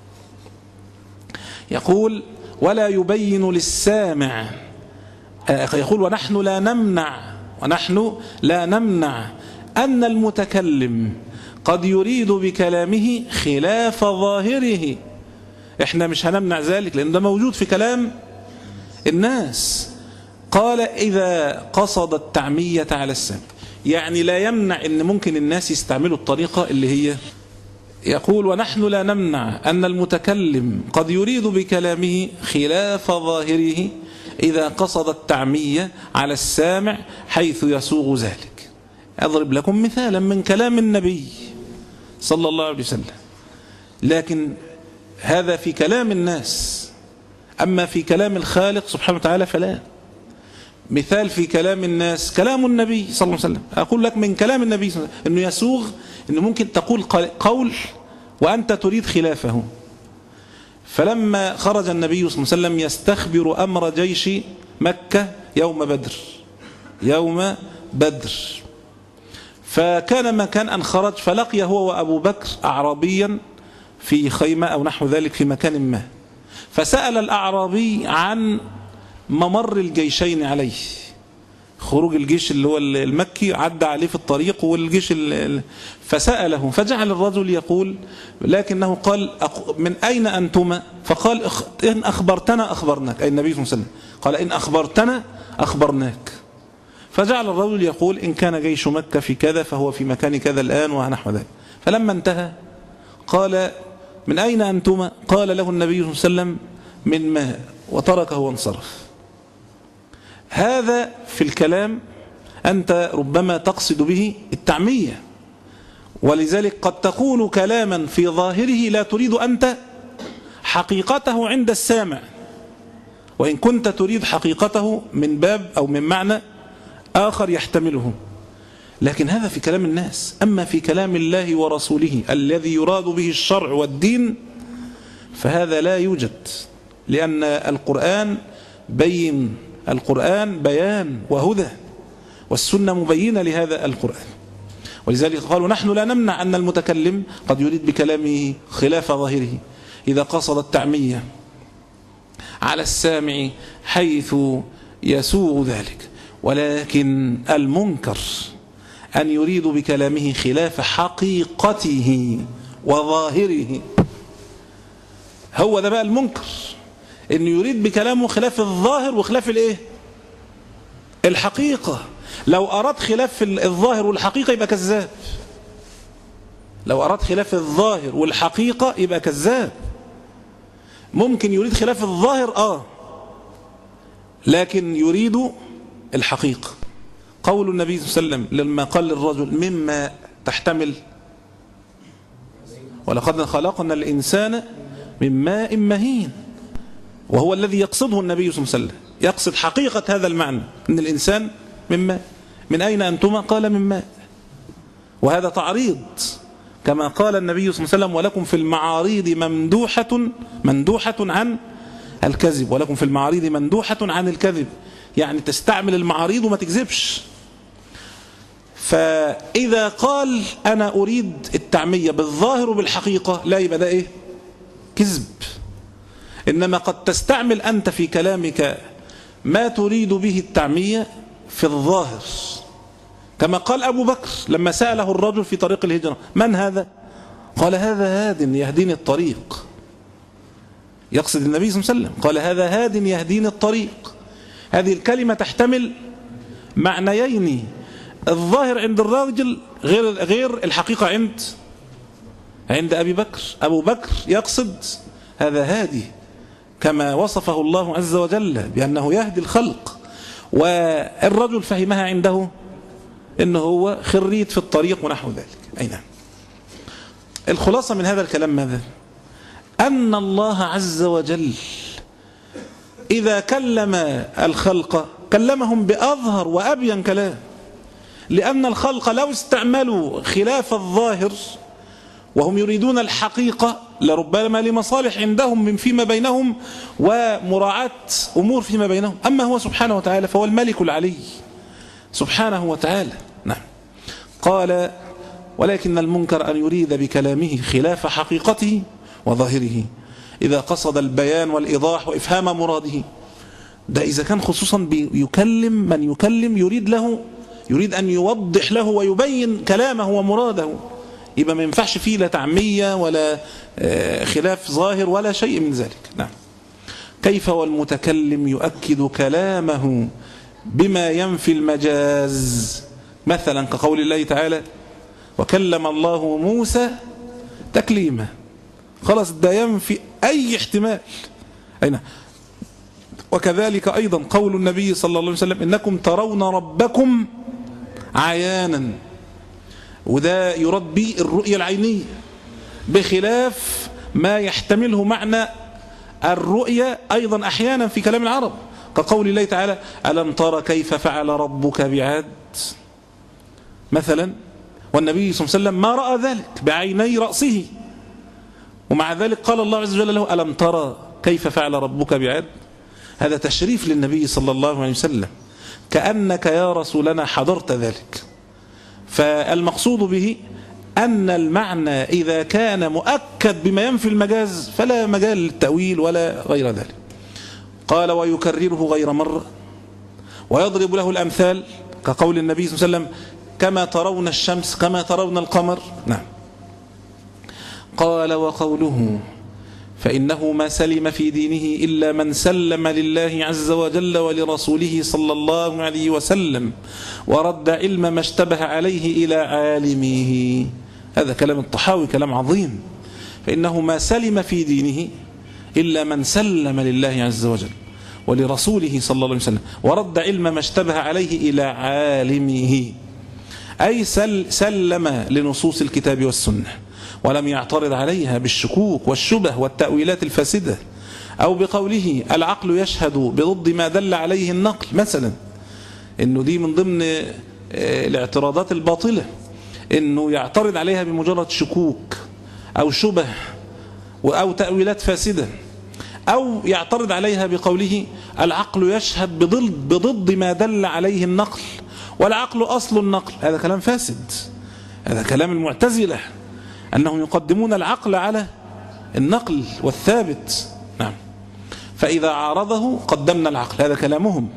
يقول ولا يبين للسامع، يقول ونحن لا نمنع ونحن لا نمنع أن المتكلم قد يريد بكلامه خلاف ظاهره. احنا مش هنمنع ذلك لأن ده موجود في كلام الناس. قال إذا قصد التعمية على السامع، يعني لا يمنع ان ممكن الناس يستعملوا الطريقة اللي هي يقول ونحن لا نمنع أن المتكلم قد يريد بكلامه خلاف ظاهره إذا قصد التعمية على السامع حيث يسوغ ذلك. أضرب لكم مثالا من كلام النبي صلى الله عليه وسلم، لكن هذا في كلام الناس. أما في كلام الخالق سبحانه وتعالى فلا. مثال في كلام الناس كلام النبي صلى الله عليه وسلم. أقول لك من كلام النبي صلى الله عليه وسلم أنه يسوغ أنه ممكن تقول قول وأنت تريد خلافه. فلما خرج النبي صلى الله عليه وسلم يستخبر أمر جيش مكة يوم بدر يوم بدر فكان مكان أن خرج فلقي هو وأبو بكر أعرابيا في خيمة أو نحو ذلك في مكان ما، فسأل الأعرابي عن ممر الجيشين عليه، خروج الجيش اللي هو المكي، عدى عليه في الطريق والجيش فسأله، فجعل الرجل يقول لكنه قال من أين أنتما؟ فقال إن أخبرتنا أخبرناك، أي النبي صلى الله عليه وسلم قال إن أخبرتنا أخبرناك. فجعل الرجل يقول إن كان جيش مكة في كذا فهو في مكان كذا الآن ونحو ذلك. فلما انتهى قال من أين أنتما؟ قال له النبي صلى الله عليه وسلم من ماء، وتركه وانصرف. هذا في الكلام أنت ربما تقصد به التعمية، ولذلك قد تكون كلاما في ظاهره لا تريد أنت حقيقته عند السامع، وإن كنت تريد حقيقته من باب أو من معنى آخر يحتمله، لكن هذا في كلام الناس. أما في كلام الله ورسوله الذي يراد به الشرع والدين فهذا لا يوجد، لأن القرآن بين، القرآن بيان وهدى، والسنة مبينة لهذا القرآن. ولذلك قالوا نحن لا نمنع أن المتكلم قد يريد بكلامه خلاف ظاهره إذا قصد التعمية على السامع حيث يسوغ ذلك، ولكن المنكر أن يريد بكلامه خلاف حقيقته وظاهره. هو ده بقى المنكر، أن يريد بكلامه خلاف الظاهر وخلاف الايه؟ الحقيقة. لو أراد خلاف الظاهر والحقيقة يبقى كذاب، لو أراد خلاف الظاهر والحقيقة يبقى كذاب. ممكن يريد خلاف الظاهر آه لكن يريد الحقيقة. قول النبي صلى الله عليه وسلم لما قال للرجل مما تحتمل، ولقد خلقنا الإنسان من ماء مهين، وهو الذي يقصده النبي صلى الله عليه وسلم، يقصد حقيقة هذا المعنى أن الإنسان من ماء. من أين أنتما؟ قال من ماء، وهذا تعريض كما قال النبي صلى الله عليه وسلم ولكم في المعاريض ممدوحة مندوحة عن الكذب، ولكم في المعاريض مندوحة عن الكذب، يعني تستعمل المعاريض وما تكذبش. فإذا قال أنا أريد التعمية بالظاهر وبالحقيقة لا يبقى ده إيه؟ كذب. إنما قد تستعمل أنت في كلامك ما تريد به التعمية في الظاهر، كما قال أبو بكر لما سأله الرجل في طريق الهجرة من هذا؟ قال هذا هاد يهديني الطريق، يقصد النبي صلى الله عليه وسلم، قال هذا هاد يهديني الطريق. هذه الكلمة تحتمل معنيين، الظاهر عند الراجل غير غير الحقيقة عند عند أبي بكر. أبو بكر يقصد هذا هادي كما وصفه الله عز وجل بأنه يهدي الخلق، والرجل فهمها عنده إنه هو خريت في الطريق ونحو ذلك. أي نعم. الخلاصة من هذا الكلام ماذا؟ أن الله عز وجل إذا كلم الخلق كلمهم بأظهر وأبين كلام، لأن الخلق لو استعملوا خلاف الظاهر وهم يريدون الحقيقة لربما لمصالح عندهم من فيما بينهم ومراعاة أمور فيما بينهم. أما هو سبحانه وتعالى فهو الملك العلي سبحانه وتعالى. نعم. قال ولكن المنكر أن يريد بكلامه خلاف حقيقته وظاهره إذا قصد البيان والإيضاح وإفهام مراده. ده إذا كان خصوصا يكلم من يكلم يريد له يريد أن يوضح له ويبين كلامه ومراده، يبقى ما ينفعش فيه لا تعمية ولا خلاف ظاهر ولا شيء من ذلك. نعم. كيف والمتكلم يؤكد كلامه بما ينفي المجاز، مثلا كقول الله تعالى وكلم الله موسى تكليما، خلاص ده ينفي أي احتمال. أين؟ وكذلك أيضا قول النبي صلى الله عليه وسلم إنكم ترون ربكم عيانا، وده يرد به الرؤية العينية بخلاف ما يحتمله معنى الرؤية أيضا أحيانا في كلام العرب كقول الله تعالى ألم تر كيف فعل ربك بعاد مثلا، والنبي صلى الله عليه وسلم ما رأى ذلك بعيني رأسه، ومع ذلك قال الله عز وجل له ألم ترى كيف فعل ربك بعاد. هذا تشريف للنبي صلى الله عليه وسلم، كأنك يا رسولنا حضرت ذلك. فالمقصود به أن المعنى إذا كان مؤكد بما ينفي المجاز فلا مجال للتأويل ولا غير ذلك. قال ويكرره غير مرة ويضرب له الأمثال كقول النبي صلى الله عليه وسلم كما ترون الشمس كما ترون القمر. نعم. قال وقوله فإنه ما سلم في دينه إلا من سلم لله عز وجل ولرسوله صلى الله عليه وسلم ورد علم ما اشتبه عليه إلى عالمه. هذا كلام الطحاوي كلام عظيم. فإنه ما سلم في دينه إلا من سلم لله عز وجل ولرسوله صلى الله عليه وسلم ورد علم ما اشتبه عليه إلى عالمه، أي سلم لنصوص الكتاب والسنة ولم يعترض عليها بالشكوك والشبه والتأويلات الفاسدة، أو بقوله العقل يشهد بضد ما دل عليه النقل مثلا، إنه دي من ضمن الاعتراضات الباطلة، إنه يعترض عليها بمجرد شكوك أو شبه أو تأويلات فاسدة، أو يعترض عليها بقوله العقل يشهد بضد, بضد ما دل عليه النقل والعقل أصل النقل. هذا كلام فاسد، هذا كلام المعتزلة أنهم يقدمون العقل على النقل والثابت. نعم. فإذا عارضه قدمنا العقل، هذا كلامهم.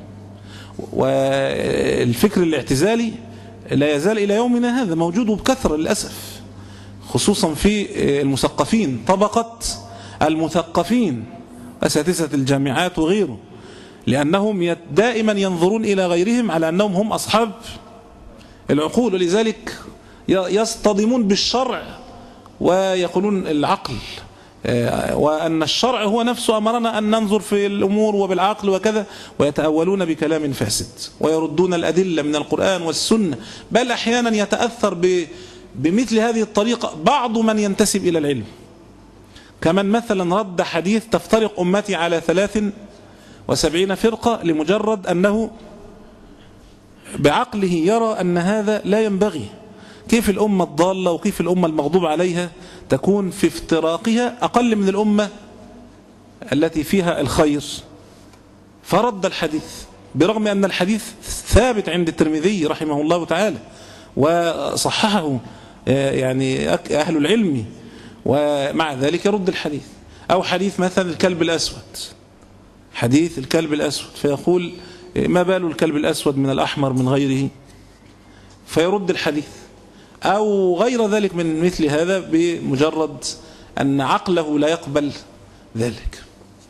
والفكر الاعتزالي لا يزال إلى يومنا هذا موجود بكثرة للأسف، خصوصا في المثقفين، طبقة المثقفين أساتذة الجامعات وغيره، لأنهم دائما ينظرون إلى غيرهم على أنهم هم أصحاب العقول، ولذلك يصطدمون بالشرع ويقولون العقل، وأن الشرع هو نفسه أمرنا أن ننظر في الأمور وبالعقل وكذا، ويتأولون بكلام فاسد ويردون الأدلة من القرآن والسنة، بل أحيانا يتأثر بمثل هذه الطريقة بعض من ينتسب إلى العلم، كمن مثلا رد حديث تفترق أمتي على ثلاث وسبعين فرقة لمجرد أنه بعقله يرى أن هذا لا ينبغي. كيف الأمة الضالة وكيف الأمة المغضوب عليها تكون في افتراقها أقل من الأمة التي فيها الخير؟ فرد الحديث برغم أن الحديث ثابت عند الترمذي رحمه الله تعالى وصححه يعني أهل العلم، ومع ذلك يرد الحديث. أو حديث مثلا الكلب الأسود، حديث الكلب الأسود، فيقول ما بال الكلب الأسود من الأحمر من غيره، فيرد الحديث. أو غير ذلك من مثل هذا بمجرد أن عقله لا يقبل ذلك.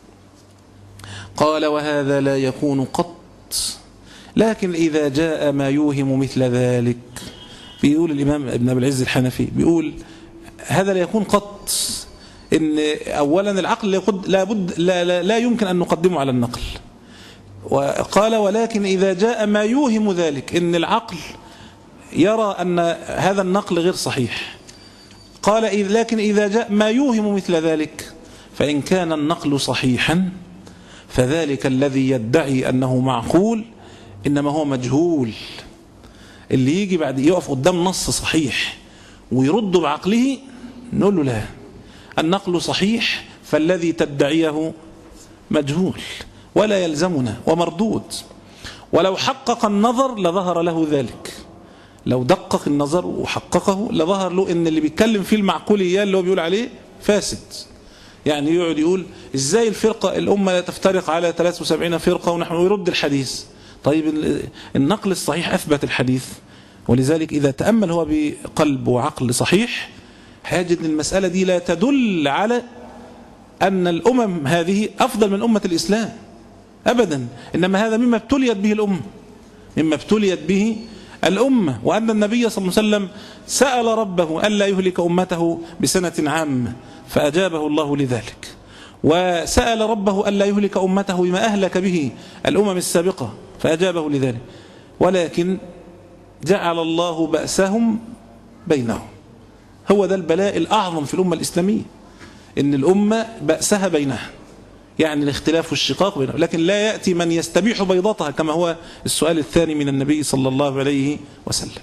قال وهذا لا يكون قط، لكن إذا جاء ما يوهم مثل ذلك. بيقول الإمام ابن أبي العز الحنفي، بيقول هذا لا يكون قط، إن أولا العقل لا, بد لا, لا, لا يمكن أن نقدمه على النقل. وقال ولكن إذا جاء ما يوهم ذلك، إن العقل يرى أن هذا النقل غير صحيح. قال لكن إذا جاء ما يوهم مثل ذلك، فإن كان النقل صحيحا فذلك الذي يدعي أنه معقول إنما هو مجهول. اللي يجي بعد يقف قدام نص صحيح ويرد بعقله نقول له لا، النقل صحيح فالذي تدعيه مجهول ولا يلزمنا ومردود. ولو حقق النظر لظهر له ذلك، لو دقق النظر وحققه لظهر له ان اللي بيتكلم فيه المعقوليات اللي هو بيقول عليه فاسد. يعني يقعد يقول ازاي الفرقة الأمة لا تفترق على ثلاث وسبعين فرقة ونحن يرد الحديث. طيب النقل الصحيح أثبت الحديث، ولذلك إذا تأمل هو بقلب وعقل صحيح هيجد أن المسألة دي لا تدل على أن الأمم هذه أفضل من أمة الإسلام أبدا، إنما هذا مما ابتليت به الأمة، مما ابتليت به الأمة. وأن النبي صلى الله عليه وسلم سأل ربه ألا يهلك أمته بسنة عامة فأجابه الله لذلك، وسأل ربه ألا يهلك أمته بما أهلك به الأمم السابقة فأجابه لذلك، ولكن جعل الله بأسهم بينهم. هو ده البلاء الأعظم في الأمة الإسلامية، إن الأمة بأسها بينها، يعني الاختلاف والشقاق بينهم، لكن لا يأتي من يستبيح بيضتها كما هو السؤال الثاني من النبي صلى الله عليه وسلم.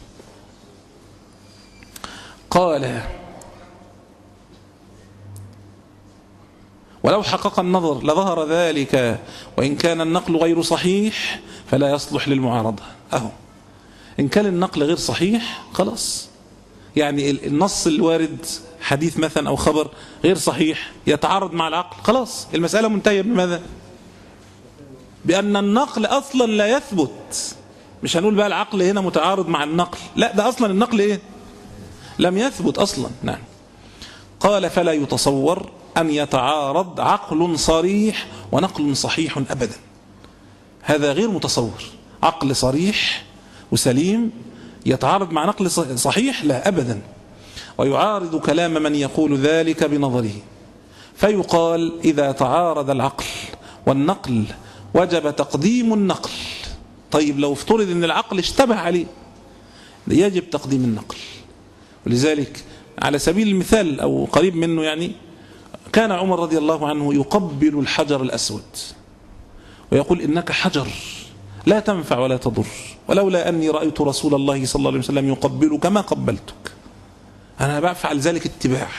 قال ولو حقق النظر لظهر ذلك، وإن كان النقل غير صحيح فلا يصلح للمعارضة. أهو إن كان النقل غير صحيح خلاص، يعني النص الوارد حديث مثلا أو خبر غير صحيح يتعارض مع العقل، خلاص المسألة منتهية بماذا؟ بأن النقل أصلا لا يثبت. مش هنقول بقى العقل هنا متعارض مع النقل، لا ده أصلا النقل إيه؟ لم يثبت أصلا. نعم. قال فلا يتصور أن يتعارض عقل صريح ونقل صحيح أبدا، هذا غير متصور. عقل صريح وسليم يتعارض مع نقل صحيح؟ لا أبدا. ويعارض كلام من يقول ذلك بنظره، فيقال إذا تعارض العقل والنقل وجب تقديم النقل. طيب لو افترض أن العقل اشتبه عليه يجب تقديم النقل. ولذلك على سبيل المثال أو قريب منه، يعني كان عمر رضي الله عنه يقبل الحجر الأسود ويقول إنك حجر لا تنفع ولا تضر، ولولا أني رأيت رسول الله صلى الله عليه وسلم يقبلك ما قبلتك. أنا بفعل ذلك اتباع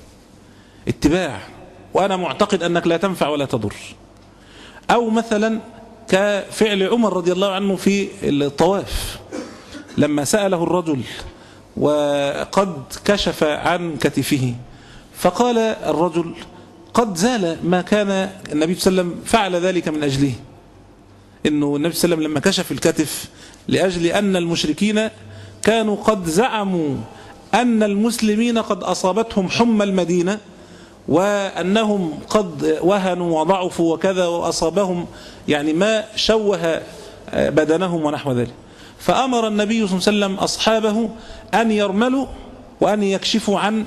اتباع وأنا معتقد أنك لا تنفع ولا تضر. أو مثلا كفعل عمر رضي الله عنه في الطواف لما سأله الرجل وقد كشف عن كتفه، فقال الرجل قد زال ما كان النبي صلى الله عليه وسلم فعل ذلك من أجله. إنه النبي صلى الله عليه وسلم لما كشف الكتف لأجل أن المشركين كانوا قد زعموا أن المسلمين قد أصابتهم حمى المدينة وأنهم قد وهنوا وضعفوا وكذا وأصابهم يعني ما شوه بدنهم ونحو ذلك. فأمر النبي صلى الله عليه وسلم أصحابه أن يرملوا وأن يكشفوا عن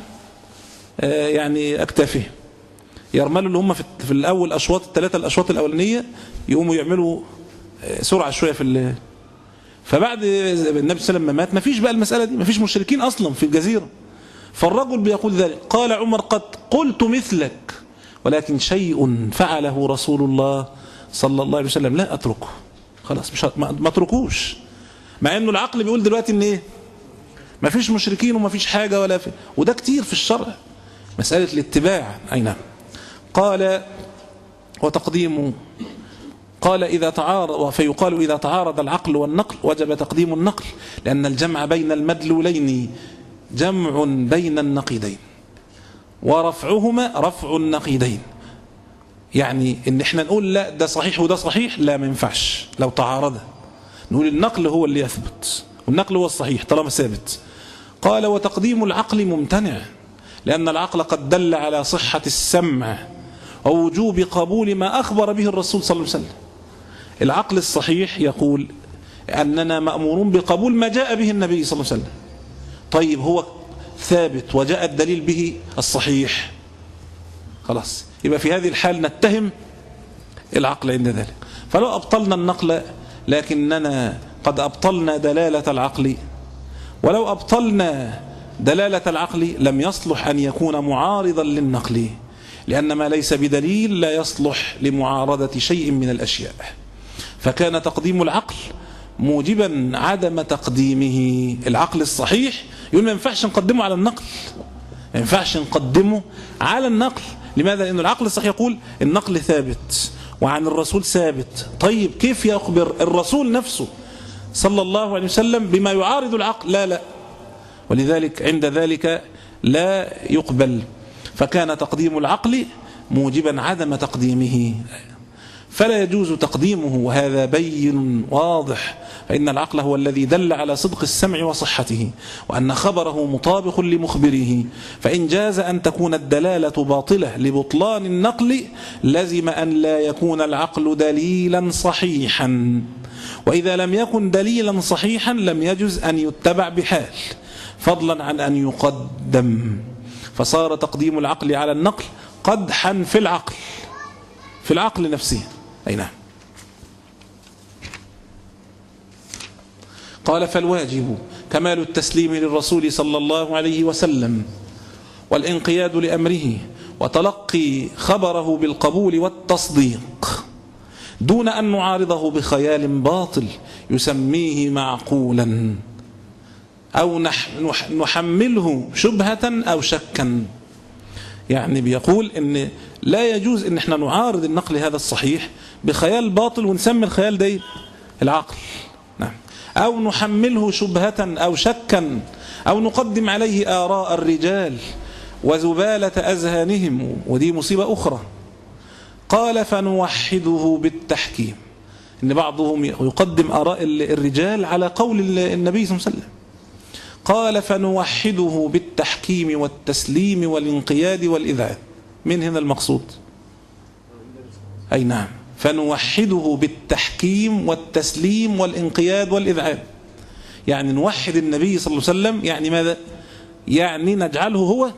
يعني أكتافهم. يرملوا اللي هم في الأول أشواط الثلاثة الأشواط الأولانية يقوموا يعملوا سرعة شوية في ال فبعد النبي صلى الله عليه وسلم ما مات ما فيش بقى المسألة دي، ما فيش مشركين أصلا في الجزيرة. فالرجل بيقول ذلك، قال عمر قد قلت مثلك ولكن شيء فعله رسول الله صلى الله عليه وسلم لا أتركه، خلاص مش ما اتركوش. مع انه العقل بيقول دلوقتي ان ايه ما فيش مشركين وما فيش حاجة ولا في، وده كتير في الشرع مسألة الاتباع. أي نعم. قال وتقديم قال إذا تعارض فيقال إذا تعارض العقل والنقل وجب تقديم النقل لأن الجمع بين المدلولين جمع بين النقيضين ورفعهما رفع النقيضين. يعني ان احنا نقول لا ده صحيح وده صحيح، لا ما ينفعش لو تعارض. نقول النقل هو اللي يثبت والنقل هو الصحيح طالما ثابت. قال وتقديم العقل ممتنع لأن العقل قد دل على صحة السمع ووجوب قبول ما أخبر به الرسول صلى الله عليه وسلم. العقل الصحيح يقول أننا مأمورون بقبول ما جاء به النبي صلى الله عليه وسلم. طيب هو ثابت وجاء الدليل به الصحيح، خلاص يبقى في هذه الحال نتهم العقل عند ذلك. فلو أبطلنا النقل لكننا قد أبطلنا دلالة العقل، ولو أبطلنا دلالة العقل لم يصلح أن يكون معارضا للنقل، لأن ما ليس بدليل لا يصلح لمعارضة شيء من الأشياء. فكان تقديم العقل موجبا عدم تقديمه. العقل الصحيح يقول ما ينفعش نقدمه على النقل، ما ينفعش نقدمه على النقل. لماذا؟ لأن العقل الصحيح يقول النقل ثابت وعن الرسول ثابت. طيب كيف يخبر الرسول نفسه صلى الله عليه وسلم بما يعارض العقل؟ لا لا ولذلك عند ذلك لا يقبل. فكان تقديم العقل موجبا عدم تقديمه، فلا يجوز تقديمه، وهذا بين واضح. فإن العقل هو الذي دل على صدق السمع وصحته وأن خبره مطابق لمخبره. فإن جاز أن تكون الدلالة باطلة لبطلان النقل لزم أن لا يكون العقل دليلا صحيحا، وإذا لم يكن دليلا صحيحا لم يجوز أن يتبع بحال فضلا عن أن يقدم. فصار تقديم العقل على النقل قدحا في العقل في العقل نفسه. أي نعم. قال فالواجب كمال التسليم للرسول صلى الله عليه وسلم والانقياد لأمره وتلقي خبره بالقبول والتصديق دون أن نعارضه بخيال باطل يسميه معقولا أو نحمله شبهة أو شكا. يعني بيقول إن لا يجوز إن احنا نعارض النقل هذا الصحيح بخيال باطل ونسمي الخيال ده العقل، نعم، أو نحمله شبهة أو شكا أو نقدم عليه آراء الرجال وزبالة أذهانهم، ودي مصيبة أخرى. قال فنوحده بالتحكيم. إن بعضهم يقدم آراء الرجال على قول النبي صلى الله عليه وسلم. قال فنوحده بالتحكيم والتسليم والانقياد والإذعان. من هنا المقصود؟ أي نعم، فنوحده بالتحكيم والتسليم والانقياد والإذعان. يعني نوحد النبي صلى الله عليه وسلم، يعني ماذا؟ يعني نجعله هو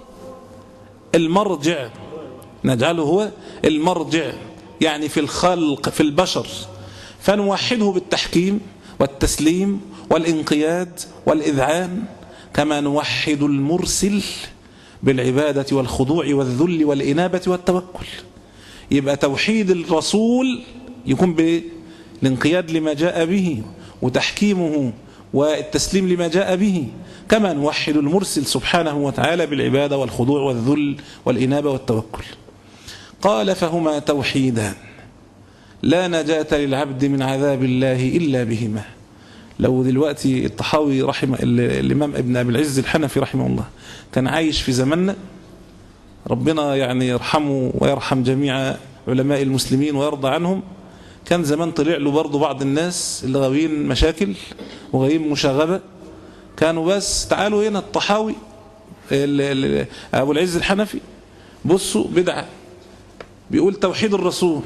المرجع، نجعله هو المرجع يعني في الخلق في البشر. فنوحده بالتحكيم والتسليم والانقياد والإذعان كما نوحد المرسل بالعبادة والخضوع والذل والإنابة والتوكل. يبقى توحيد الرسول يكون بالانقياد لما جاء به وتحكيمه والتسليم لما جاء به، كما نوحد المرسل سبحانه وتعالى بالعبادة والخضوع والذل والإنابة والتوكل. قال فهما توحيدان لا نجاة للعبد من عذاب الله إلا بهما. لو دلوقتي الطحاوي رحمه الإمام ابن أبي العز الحنفي رحمه الله كان عايش في زماننا، ربنا يعني يرحمه ويرحم جميع علماء المسلمين ويرضى عنهم، كان زمان طلع له برضه بعض الناس اللي غاويين مشاكل وغاويين مشاغبة، كانوا بس تعالوا هنا الطحاوي أبو العز الحنفي بصوا بدعة بيقول توحيد الرسول.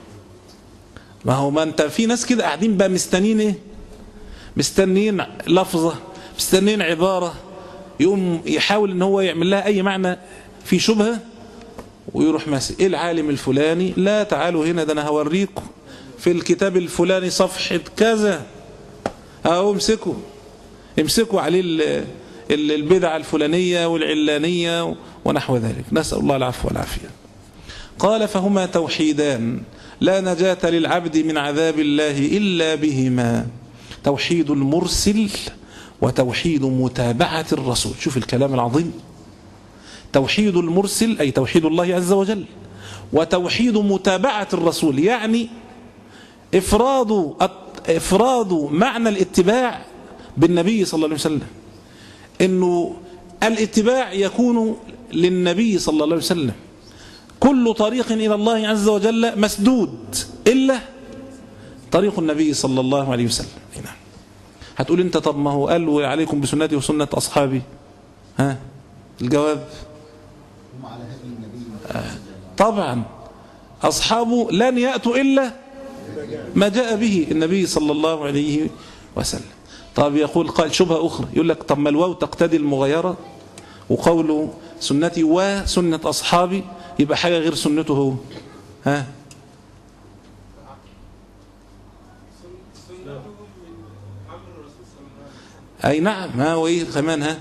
ما هو ما انت في ناس كده قاعدين بقى مستنين ايه؟ مستنين لفظة، مستنين عبارة، يقوم يحاول ان هو يعمل لها اي معنى في شبهة ويروح ماسك ايه العالم الفلاني، لا تعالوا هنا ده انا هوريكم في الكتاب الفلاني صفحة كذا، اهو امسكوا امسكوا عليه البدعة الفلانية والعلانية ونحو ذلك، نسأل الله العفو والعافية. قال فهما توحيدان لا نجاة للعبد من عذاب الله إلا بهما، توحيد المرسل وتوحيد متابعة الرسول. شوف الكلام العظيم، توحيد المرسل أي توحيد الله عز وجل، وتوحيد متابعة الرسول يعني إفراد إفراد معنى الاتباع بالنبي صلى الله عليه وسلم، إنه الاتباع يكون للنبي صلى الله عليه وسلم. كل طريق إلى الله عز وجل مسدود إلا طريق النبي صلى الله عليه وسلم. نعم. هتقول انت طب ما هو قال وعليكم بسنتي وسنة أصحابي، ها الجواب آه. طبعا أصحابه لن يأتوا إلا ما جاء به النبي صلى الله عليه وسلم. طب يقول قال شبهة أخرى، يقول لك طب ما الواو تقتضي المغايرة، وقوله سنتي وسنة أصحابي يبقى حاجة غير سنته هو، ها أي نعم، ها وإيه كمان، ها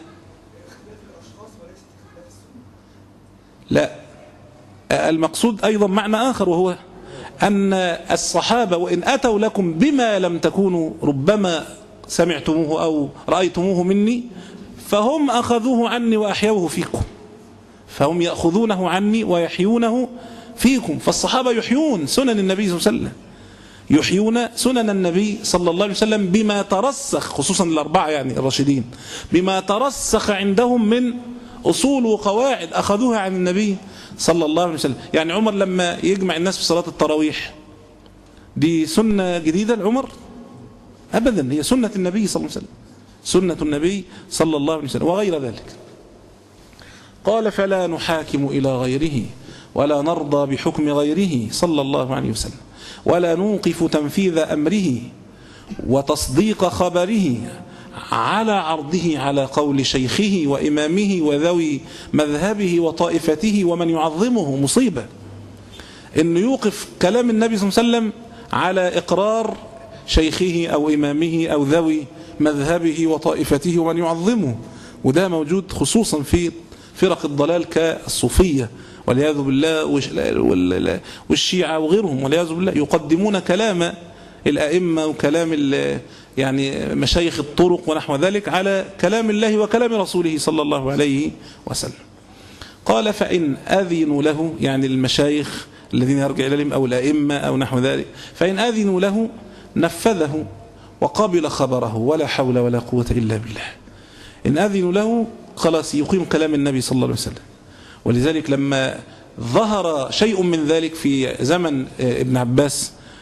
لا المقصود أيضا معنى آخر، وهو أن الصحابة وإن أتوا لكم بما لم تكونوا ربما سمعتموه أو رأيتموه مني فهم أخذوه عني وأحيوه فيكم، فهم يأخذونه عني ويحيونه فيكم. فالصحابة يحيون سنن النبي صلى الله عليه وسلم، يحيون سنن النبي صلى الله عليه وسلم بما ترسخ، خصوصا الأربعة يعني الراشدين، بما ترسخ عندهم من أصول وقواعد أخذوها عن النبي صلى الله عليه وسلم. يعني عمر لما يجمع الناس في صلاة التراويح دي سنة جديدة لعمر؟ أبدا، هي سنة النبي صلى الله عليه وسلم، سنة النبي صلى الله عليه وسلم وغير ذلك. قال فلا نحاكم إلى غيره ولا نرضى بحكم غيره صلى الله عليه وسلم، ولا نوقف تنفيذ أمره وتصديق خبره على عرضه على قول شيخه وإمامه وذوي مذهبه وطائفته ومن يعظمه. مصيبة إنه يوقف كلام النبي صلى الله عليه وسلم على إقرار شيخه أو إمامه أو ذوي مذهبه وطائفته ومن يعظمه، وده موجود خصوصا في فرق الضلال كالصوفية والعياذ بالله والشيعة وغيرهم والعياذ بالله، يقدمون كلام الأئمة وكلام يعني مشايخ الطرق ونحو ذلك على كلام الله وكلام رسوله صلى الله عليه وسلم. قال فإن أذنوا له، يعني المشايخ الذين يرجع إليهم أو الأئمة أو نحو ذلك، فإن أذنوا له نفذه وقبل خبره ولا حول ولا قوة إلا بالله. إن أذنوا له خلاص يقيم كلام النبي صلى الله عليه وسلم. ولذلك لما ظهر شيء من ذلك في زمن ابن عباس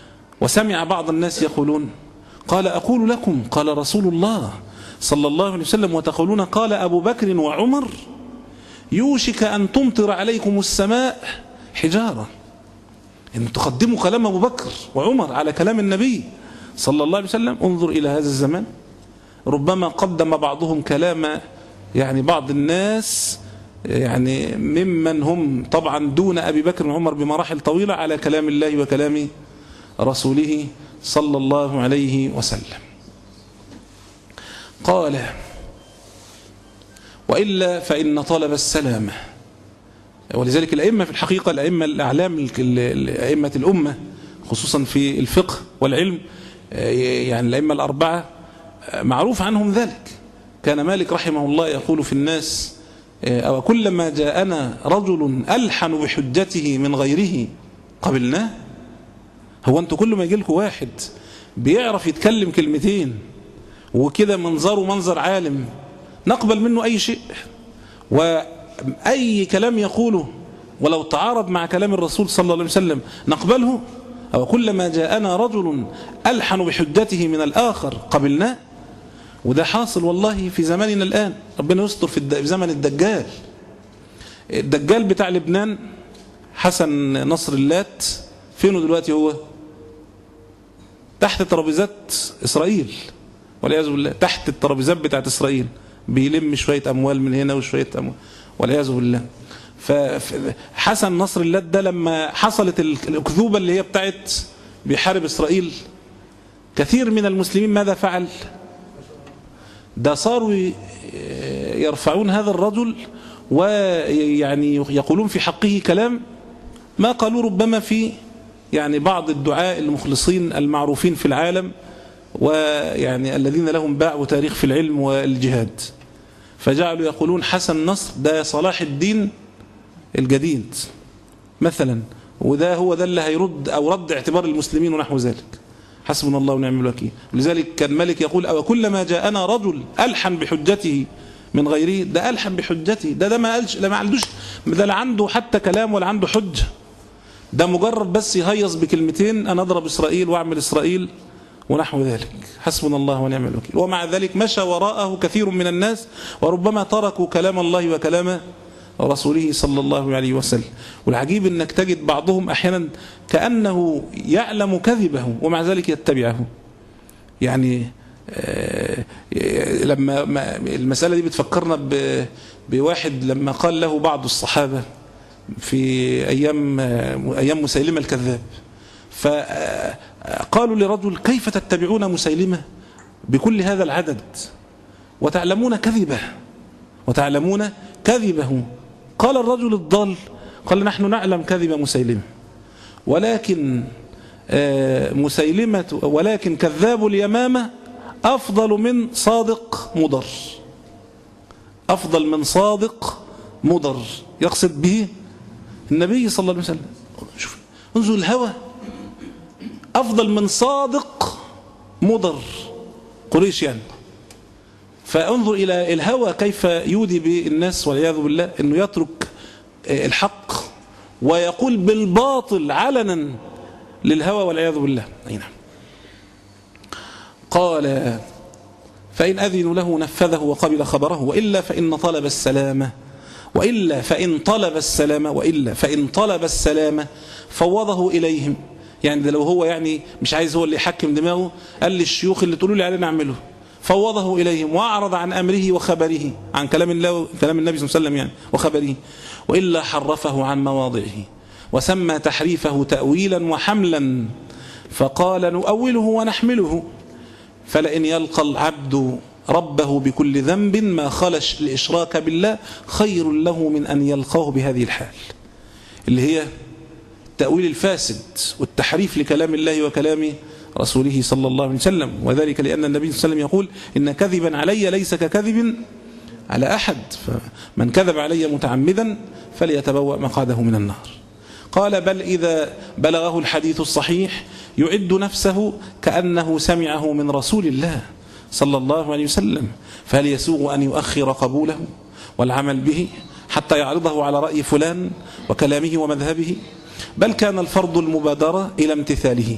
وسمع بعض الناس يقولون قال أقول لكم قال رسول الله صلى الله عليه وسلم وتقولون قال أبو بكر وعمر يوشك أن تمطر عليكم السماء حجارة. إن تقدموا كلام أبو بكر وعمر على كلام النبي صلى الله عليه وسلم. انظر إلى هذا الزمان، ربما قدم بعضهم كلام يعني بعض الناس يعني ممن هم طبعا دون أبي بكر وعمر بمراحل طويلة على كلام الله وكلام رسوله صلى الله عليه وسلم. قال وإلا فإن طلب السلامة. ولذلك الأئمة في الحقيقة الأئمة الأعلام أئمة الأمة خصوصا في الفقه والعلم يعني الأئمة الأربعة معروف عنهم ذلك. كان مالك رحمه الله يقول في الناس أو كلما جاءنا رجل ألحن بحجته من غيره قبلناه. هو أنتوا كل ما يجي لكم واحد بيعرف يتكلم كلمتين وكده منظره منظر عالم نقبل منه أي شيء، وأي كلام يقوله ولو تعارض مع كلام الرسول صلى الله عليه وسلم نقبله؟ أو كلما جاءنا رجل ألحن بحجته من الآخر قبلناه. وده حاصل والله في زماننا الآن، ربنا يستر في زمن الدجال. الدجال بتاع لبنان حسن نصر اللات فينه دلوقتي؟ هو تحت ترابيزات إسرائيل والعياذ بالله، تحت الترابيزات بتاعت إسرائيل بيلم شوية أموال من هنا وشوية أموال والعياذ بالله. فحسن نصر اللات ده لما حصلت الأكذوبة اللي هي بتاعت بيحارب إسرائيل، كثير من المسلمين ماذا فعل؟ ده صاروا يرفعون هذا الرجل ويعني يقولون في حقه كلام ما قالوا ربما في يعني بعض الدعاء المخلصين المعروفين في العالم ويعني الذين لهم باع وتاريخ في العلم والجهاد. فجعلوا يقولون حسن نصر ده صلاح الدين الجديد مثلا، وده هو ده اللي هيرد أو رد اعتبار المسلمين ونحو ذلك. حسبنا الله ونعم الوكيل. ولذلك كان مالك يقول أو كلما جاءنا رجل ألحن بحجته من غيره. ده ألحن بحجته، ده ده ما قالش، لا ما عندوش، ده لا عنده حتى كلام ولا عنده حجة، ده مجرد بس يهيص بكلمتين أنا أضرب إسرائيل وأعمل إسرائيل ونحو ذلك. حسبنا الله ونعم الوكيل. ومع ذلك مشى وراءه كثير من الناس وربما تركوا كلام الله وكلام رسوله صلى الله عليه وسلم. والعجيب أنك تجد بعضهم أحيانا كأنه يعلم كذبه ومع ذلك يتبعه. يعني لما المسألة دي بتفكرنا بواحد لما قال له بعض الصحابة في أيام أيام مسيلمة الكذاب، فقالوا لرجل كيف تتبعون مسيلمة بكل هذا العدد وتعلمون كذبه وتعلمون كذبه؟ قال الرجل الضال قال نحن نعلم كذب مسيلمة ولكن مسيلمة ولكن كذاب اليمامة أفضل من صادق مضر، أفضل من صادق مضر، يقصد به النبي صلى الله عليه وسلم. شوف انظر الهوى، أفضل من صادق مضر قريش يعني. فانظر إلى الهوى كيف يودي بالناس والعياذ بالله أنه يترك الحق ويقول بالباطل علنا للهوى والعياذ بالله. أي نعم. قال فإن أذنوا له نفذه وقبل خبره وإلا فإن طلب السلامة وإلا فإن طلب السلامة وإلا فإن طلب السلامة فوضه إليهم. يعني ده لو هو يعني مش عايز هو اللي يحكم دماغه، قال للشيوخ اللي تقولوا لي عليه نعمله، فوضه إليهم وأعرض عن أمره وخبره، عن كلام الله كلام النبي صلى الله عليه وسلم يعني وخبره. وإلا حرفه عن مواضعه وسمى تحريفه تأويلا وحملا، فقال نؤوله ونحمله. فلئن يلقى العبد ربه بكل ذنب ما خلش الإشراك بالله خير له من أن يلقاه بهذه الحال، اللي هي التأويل الفاسد والتحريف لكلام الله وكلام رسوله صلى الله عليه وسلم. وذلك لأن النبي صلى الله عليه وسلم يقول إن كذبا علي ليس ككذب على أحد، فمن كذب علي متعمدا فليتبوأ مقعده من النار. قال بل إذا بلغه الحديث الصحيح يعد نفسه كأنه سمعه من رسول الله صلى الله عليه وسلم، فهل يسوغ أن يؤخر قبوله والعمل به حتى يعرضه على رأي فلان وكلامه ومذهبه؟ بل كان الفرض المبادرة إلى امتثاله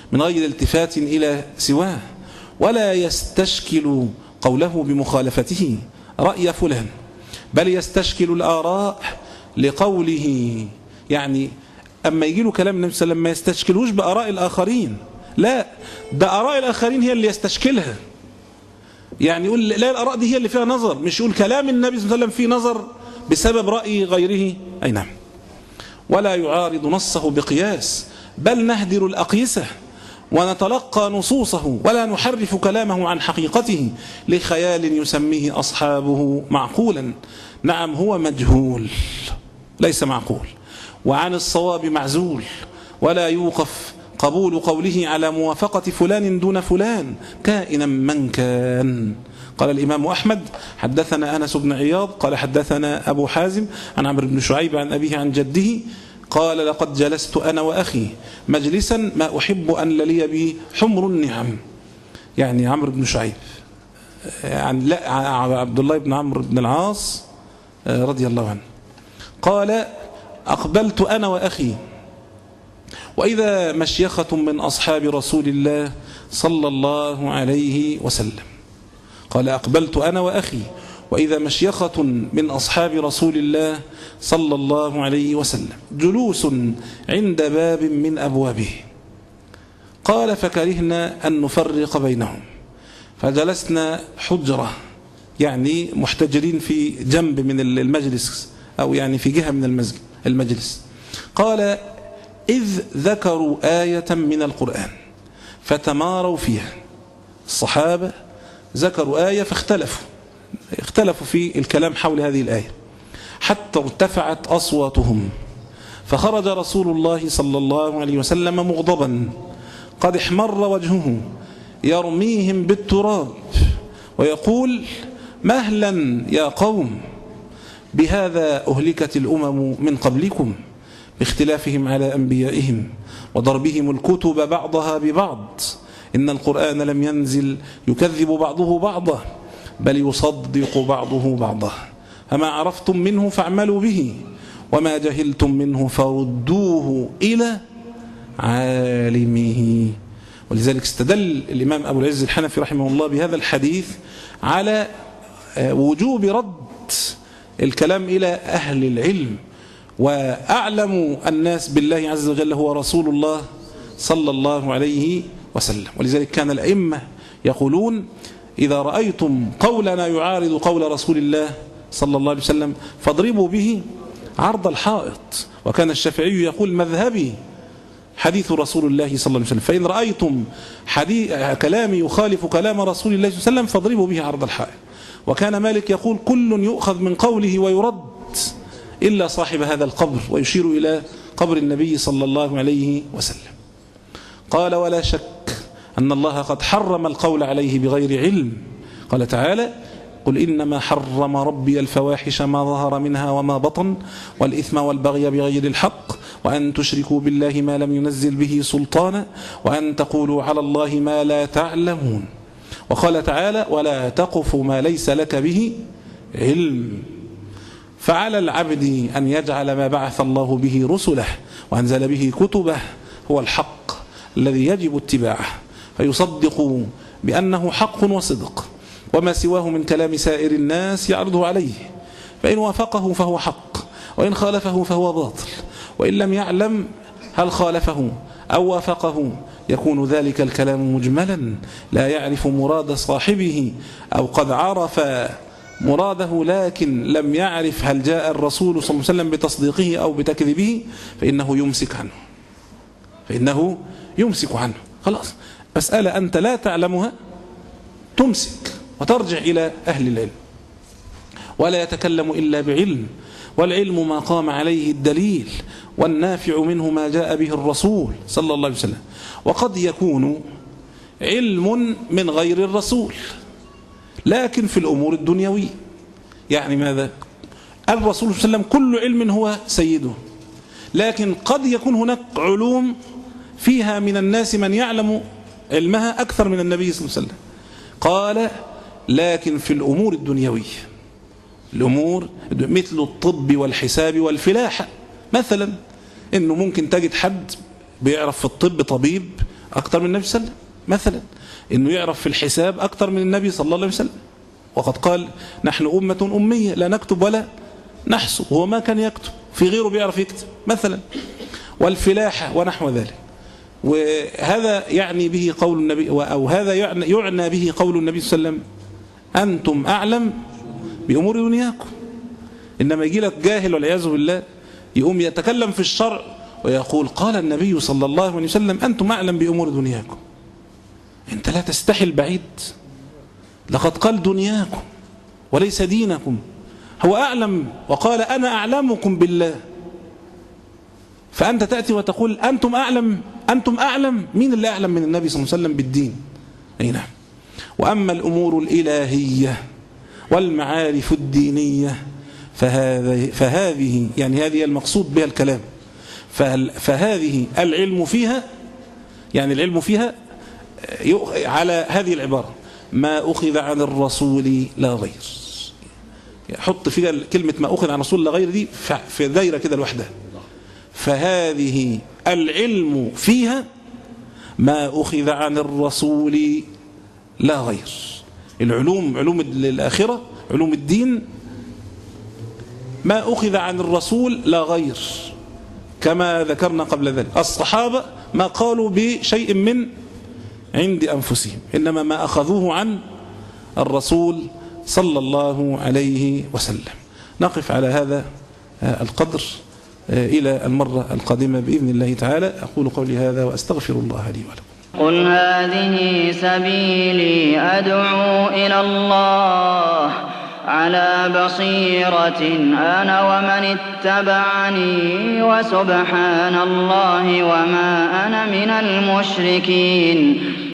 من غير التفات إلى سواه، ولا يستشكل قوله بمخالفته رأي فلان، بل يستشكل الآراء لقوله. يعني أما يجي له كلام النبي صلى الله عليه وسلم ما يستشكلوش بآراء الآخرين، لا، ده آراء الآخرين هي اللي يستشكلها. يعني يقول لا، الآراء دي هي اللي فيها نظر، مش يقول كلام النبي صلى الله عليه وسلم فيه نظر بسبب رأي غيره. أي نعم. ولا يعارض نصه بقياس، بل نهدر الأقيسة ونتلقى نصوصه، ولا نحرف كلامه عن حقيقته لخيال يسميه أصحابه معقولا. نعم، هو مجهول ليس معقول، وعن الصواب معزول، ولا يوقف قبول قوله على موافقة فلان دون فلان كائنا من كان. قال الإمام أحمد حدثنا أنس بن عياض قال حدثنا أبو حازم عن عمرو بن شعيب عن أبيه عن جده قال لقد جلست أنا وأخي مجلسا ما أحب أن للي به حمر النعم. يعني عمرو بن شعيب عن لا عبد الله بن عمرو بن العاص رضي الله عنه قال أقبلت أنا وأخي وإذا مشيخة من أصحاب رسول الله صلى الله عليه وسلم. قال أقبلت أنا وأخي وإذا مشيخة من أصحاب رسول الله صلى الله عليه وسلم جلوس عند باب من أبوابه. قال فكرهنا أن نفرق بينهم فجلسنا حجرة، يعني محتجرين في جنب من المجلس أو يعني في جهة من المجلس. قال إذ ذكروا آية من القرآن فتماروا فيها. الصحابة ذكروا آية فاختلفوا اختلفوا في الكلام حول هذه الآية حتى ارتفعت أصواتهم، فخرج رسول الله صلى الله عليه وسلم مغضبا قد احمر وجهه يرميهم بالتراب ويقول مهلا يا قوم، بهذا أهلكت الأمم من قبلكم باختلافهم على أنبيائهم وضربهم الكتب بعضها ببعض، إن القرآن لم ينزل يكذب بعضه بعضا بل يصدق بعضه بعضا، فما عرفتم منه فاعملوا به وما جهلتم منه فردوه إلى عالمه. ولذلك استدل الإمام أبو العز الحنفي رحمه الله بهذا الحديث على وجوب رد الكلام إلى أهل العلم، وأعلم الناس بالله عز وجل هو رسول الله صلى الله عليه وسلم. ولذلك كان الأئمة يقولون إذا رأيتم قولنا يعارض قول رسول الله صلى الله عليه وسلم فاضربوا به عرض الحائط. وكان الشافعي يقول مذهبي حديث رسول الله صلى الله عليه وسلم، فإن رأيتم حديث كلامي يخالف كلام رسول الله صلى الله عليه وسلم فاضربوا به عرض الحائط. وكان مالك يقول كل يؤخذ من قوله ويرد إلا صاحب هذا القبر، ويشير إلى قبر النبي صلى الله عليه وسلم. قال ولا شك أن الله قد حرم القول عليه بغير علم. قال تعالى قل إنما حرم ربي الفواحش ما ظهر منها وما بطن والإثم والبغي بغير الحق وأن تشركوا بالله ما لم ينزل به سلطانا وأن تقولوا على الله ما لا تعلمون. وقال تعالى ولا تقف ما ليس لك به علم. فعلى العبد أن يجعل ما بعث الله به رسله وأنزل به كتبه هو الحق الذي يجب اتباعه، فيصدق بأنه حق وصدق، وما سواه من كلام سائر الناس يعرضه عليه، فإن وافقه فهو حق وإن خالفه فهو باطل، وإن لم يعلم هل خالفه أو وافقه يكون ذلك الكلام مجملا لا يعرف مراد صاحبه، أو قد عرف مراده لكن لم يعرف هل جاء الرسول صلى الله عليه وسلم بتصديقه أو بتكذيبه، فإنه يمسك عنه فإنه يمسك عنه خلاص. مسألة أنت لا تعلمها تمسك وترجع إلى أهل العلم، ولا يتكلم إلا بعلم، والعلم ما قام عليه الدليل، والنافع منه ما جاء به الرسول صلى الله عليه وسلم. وقد يكون علم من غير الرسول لكن في الأمور الدنيوية. يعني ماذا؟ الرسول صلى الله عليه وسلم كل علم هو سيده، لكن قد يكون هناك علوم فيها من الناس من يعلم علمها أكثر من النبي صلى الله عليه وسلم. قال لكن في الأمور الدنيوية، الأمور مثل الطب والحساب والفلاحة مثلا، إنه ممكن تجد حد بيعرف في الطب طبيب أكتر من النبي صلى الله عليه وسلم، مثلا إنه يعرف في الحساب أكتر من النبي صلى الله عليه وسلم، وقد قال نحن أمة أمية لا نكتب ولا نحسب، وهو ما كان يكتب، في غيره بيعرف يكتب مثلا. والفلاحة ونحو ذلك. وهذا يعني به قول النبي، أو هذا يعني, يعني به قول النبي صلى الله عليه وسلم أنتم أعلم بأمور دنياكم. إنما يجي لك جاهل والعياذ بالله يقوم يتكلم في الشرع ويقول قال النبي صلى الله عليه وسلم أنتم أعلم بأمور دنياكم. أنت لا تستحي البعيد، لقد قال دنياكم وليس دينكم، هو أعلم وقال أنا أعلمكم بالله، فأنت تأتي وتقول أنتم أعلم. أنتم أعلم؟ مين اللي أعلم من النبي صلى الله عليه وسلم بالدين؟ أي نعم. وأما الأمور الإلهية والمعارف الدينية فهذه, فهذه يعني هذه المقصود بها الكلام، فهذه العلم فيها، يعني العلم فيها على هذه العبارة ما أخذ عن الرسول لا غير. حط فيها كلمة ما أخذ عن الرسول لا غير دي في دايرة كده لوحدها. فهذه العلم فيها ما أخذ عن الرسول لا غير. العلوم، علوم الآخرة، علوم الدين، ما أخذ عن الرسول لا غير، كما ذكرنا قبل ذلك. الصحابة ما قالوا بشيء من عند أنفسهم، إنما ما أخذوه عن الرسول صلى الله عليه وسلم. نقف على هذا القدر إلى المرة القادمة بإذن الله تعالى. أقول قولي هذا وأستغفر الله لي ولكم. قل هذه سبيلي أدعو إلى الله على بصيرة أنا ومن اتبعني وسبحان الله وما أنا من المشركين.